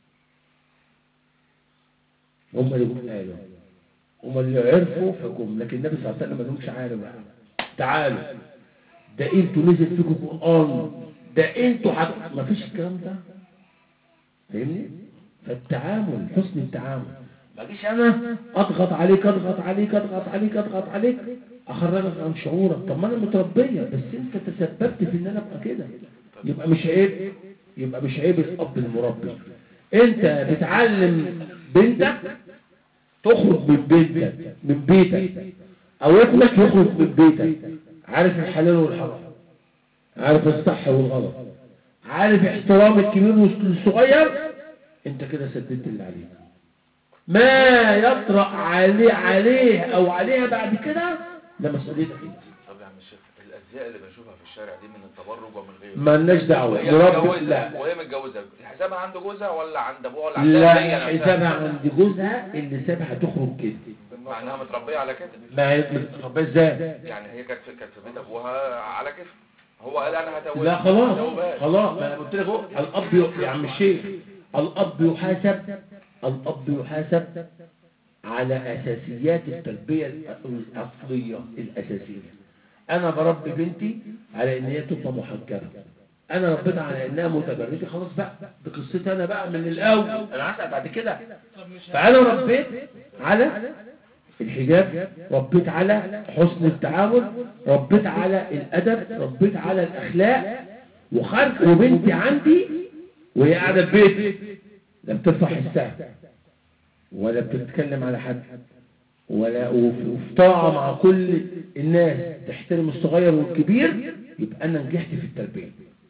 هم اللي جم قالوا، هم اللي عرفوا حكم، لكن النبي صلى الله عليه وسلم ما لهمش عارف بقى. تعالوا ده انتوا نزل فيكم القرآن، ده انتوا حق... ما فيش الكلام ده، فاهمني؟ فالتعامل، حسن التعامل، ما جيش انا اضغط عليك اضغط عليك اضغط عليك اضغط عليك اخرجك عن شعورك. طب ما انا متربيه، بس انت تسببت في ان انا ابقى كده، يبقى مش عيب، يبقى مش عيب الاب المربي. انت بتعلم بنتك تخرج من بيتك من بيتك او ابنك يخرج من بيتك عارف الحلال والحرام، عارف الصح والغلط، عارف احترام الكبير والصغير، انت كده سددت اللي عليك. ما يطرأ عليه عليه او عليها بعد كده ده مسؤوليتك انت. طب يا عم الشيخ، الازياء اللي بنشوفها في الشارع دي من التبرج ومن غيره، ما لناش دعوه، وهي مربي متجوزه لا وهي متجوزه حسابها عند جوزها ولا عند ابوها ولا عند لا هي نفسها؟ حسابها عند جوزها اللي سابها تخرج كده، مع انها متربيه على كده. ما هي متربيه ازاي؟ يعني هي كانت في كانت في بيت ابوها على كيف، هو قال انا هتوب لا خلاص خلاص، ما قلت لك اهو، الاب يا عم الشيخ الاب يحاسب، الاب يحاسب على اساسيات التربيه الاصليه الاساسيه. انا بربي بنتي على ان هي تبقى محجبه، انا ربيتها على انها متبرجه، خلاص بقى دي قصتي انا بقى من الاول، انا هسأل بعد كده. فانا ربيت على الحجاب، ربيت على حسن التعامل، ربيت على الادب، ربيت على الاخلاق، وخرج وبنتي عندي وهي قاعده في بيتي لا بترفع حسها ولا بتتكلم على حد ولا وفي طاعه مع كل الناس، تحترم الصغير والكبير، يبقى انا نجحت في التربيه.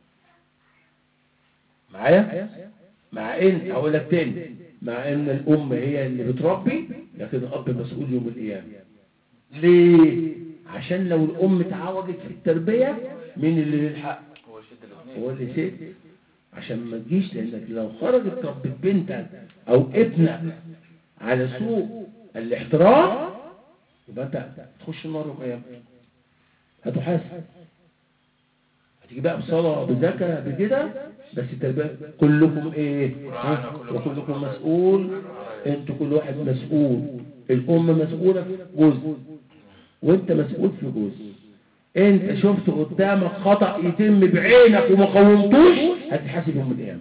معايا؟ مع ان اقول لك تاني، مع ان الام هي اللي بتربي لكن الاب مسؤول يوم القيامه. ليه؟ عشان لو الام اتعوجت في التربيه مين اللي يلحق؟ هو يشد الاثنين، هو اللي سد، عشان ما تجيش، لانك لو خرجت ربة بنتك او ابنك على سوء الاحترام يبقى انت تخش النار يوم القيامه، هتحاسب، هتيجي بقى بصلاه بزكاه بكده، بس التربيه كلكم ايه؟ وكلكم مسؤول، انتوا كل واحد مسؤول، الام مسؤوله في جزء وانت مسؤول في جزء. انت شفت قدامك خطأ يتم بعينك وما قومتوش هتتحاسب يوم القيامة.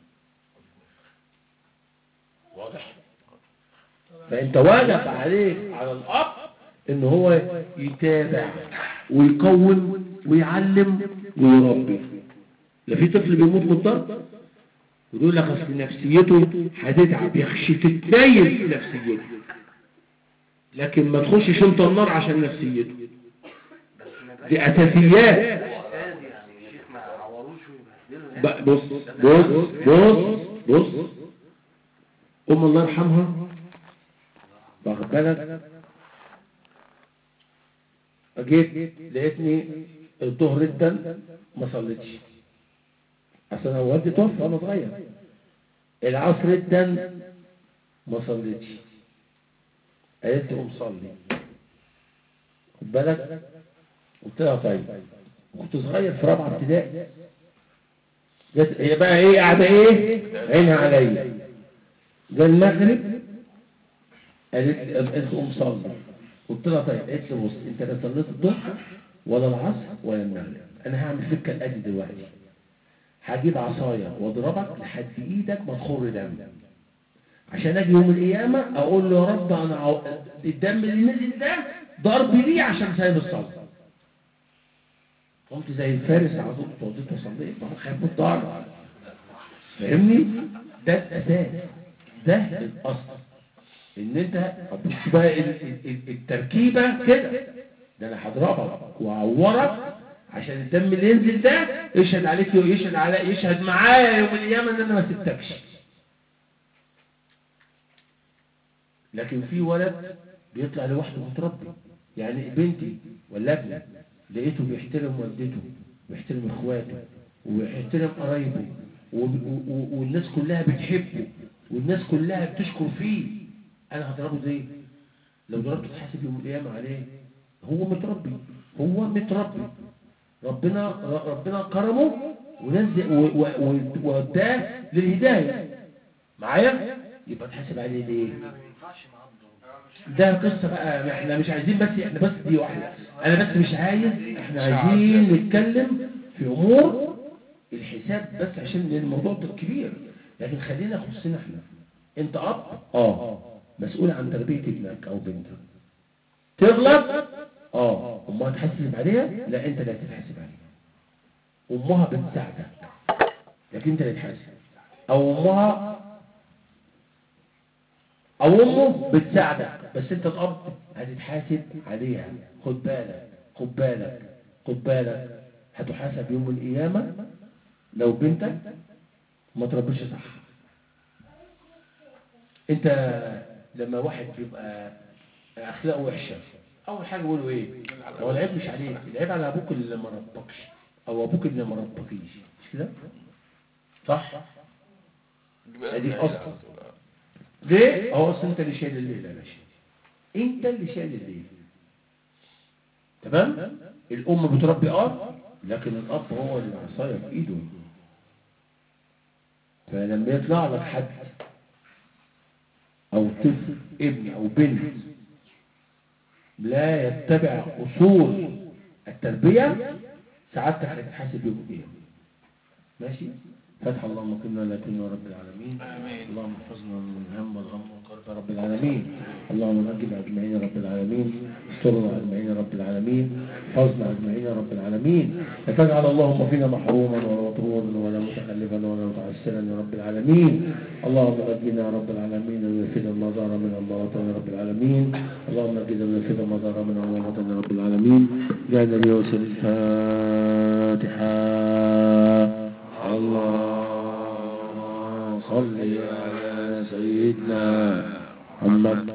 واضح؟ فانت واجب عليك على الاب ان هو يتابع ويقوم ويعلم ويربي. لا في طفل بيموت من الضرب ويقول لك اصل نفسيته هتتعب، يخشي تتنيل في نفسيته، لكن ما تخشش انت النار عشان نفسيته. دي اساسيات. يعني الشيخ ما عوروش ويبهدلوا بص بص بص بص ام الله يرحمها واخد بالك، جيت لقيتني الظهر جدا ما صليتش، اصل انا والدي توفى وانا صغير. العصر جدا ما صليتش، قالت لي قوم صلي. خد بالك، قلت لها طيب، كنت صغير في رابعه ابتدائي. جت هي بقى ايه قاعده ايه عينها عليا. جه المغرب قالت لي قالت لي قوم صلي. قلت لها طيب، قالت لي بص انت لا صليت الظهر ولا العصر ولا المغرب، انا هعمل فيك كالاتي دلوقتي، هجيب عصايه واضربك لحد ايدك ما تخر دم، عشان اجي يوم القيامه اقول له يا رب انا عو... الدم اللي نزل ده ضرب لي عشان سايب الصلاه. قمت زي الفارس على طول اتوضيت وصليت، ما خايف من الضرب. فاهمني؟ ده الاساس، ده الاصل. ان انت بقى التركيبه كده، ده انا هضربك واعورك عشان الدم اللي ينزل ده يشهد عليك ويشهد على يشهد معايا يوم القيامه ان انا ما سبتكش. لكن في ولد بيطلع لوحده متربي، يعني بنتي ولا ابني لقيته بيحترم والدته ويحترم اخواته ويحترم قرايبه والناس كلها بتحبه والناس كلها بتشكر فيه، انا هضربه زي لو ضربته تحاسب يوم القيامه عليه. هو متربي، هو متربي، ربنا ربنا كرمه ونزل ووداه للهدايه معايا، يبقى تحاسب عليه ليه؟ ده قصه بقى، احنا مش عايزين بس احنا بس دي واحده، انا بس مش عايز، احنا عايزين نتكلم في امور الحساب بس عشان الموضوع ده كبير، لكن خلينا خصنا احنا. انت اب اه مسؤول عن تربيه ابنك او بنتك، تغلط اه امها تحاسب عليها؟ لا انت اللي هتتحاسب عليها. امها بتساعدك لكن انت اللي تحاسب، او امها او امه بتساعدك بس انت الاب هتتحاسب عليها. خد بالك خد بالك خد بالك هتحاسب يوم القيامه لو بنتك ما تربيش صح. انت لما واحد بيبقى اخلاقه وحشه اول حاجه بيقولوا ايه؟ هو العيب مش عليك، العيب على ابوك اللي ما ربكش او ابوك اللي ما ربكيش، مش كده؟ صح؟ ادي اصلا ليه؟ هو اصلا انت اللي شايل الليله يا باشا، انت اللي شايل الليله. تمام؟ الام بتربي اب لكن الاب هو اللي العصايه في ايده. فلما يطلع لك حد او طفل ابن او بنت لا يتبع اصول التربيه سعادتك هتتحاسب يوم القيامه. ماشي؟ فتح اللهم كنا لكن يا رب العالمين. آمين. اللهم احفظنا من الهم والغم والكرب يا رب العالمين. اللهم نجب اجمعين يا رب العالمين، استرنا اجمعين يا رب العالمين، احفظنا اجمعين يا رب العالمين. لا تجعل اللهم فينا محروما ولا مطرودا ولا متخلفا ولا متعسرا يا رب العالمين. اللهم نجنا يا رب العالمين ويفيد ما ضار من الباطل يا رب العالمين. اللهم نجنا ويفيد ما ضار من الباطل يا رب العالمين. جاء النبي وسلم الفاتحه. اللهم صل على سيدنا محمد.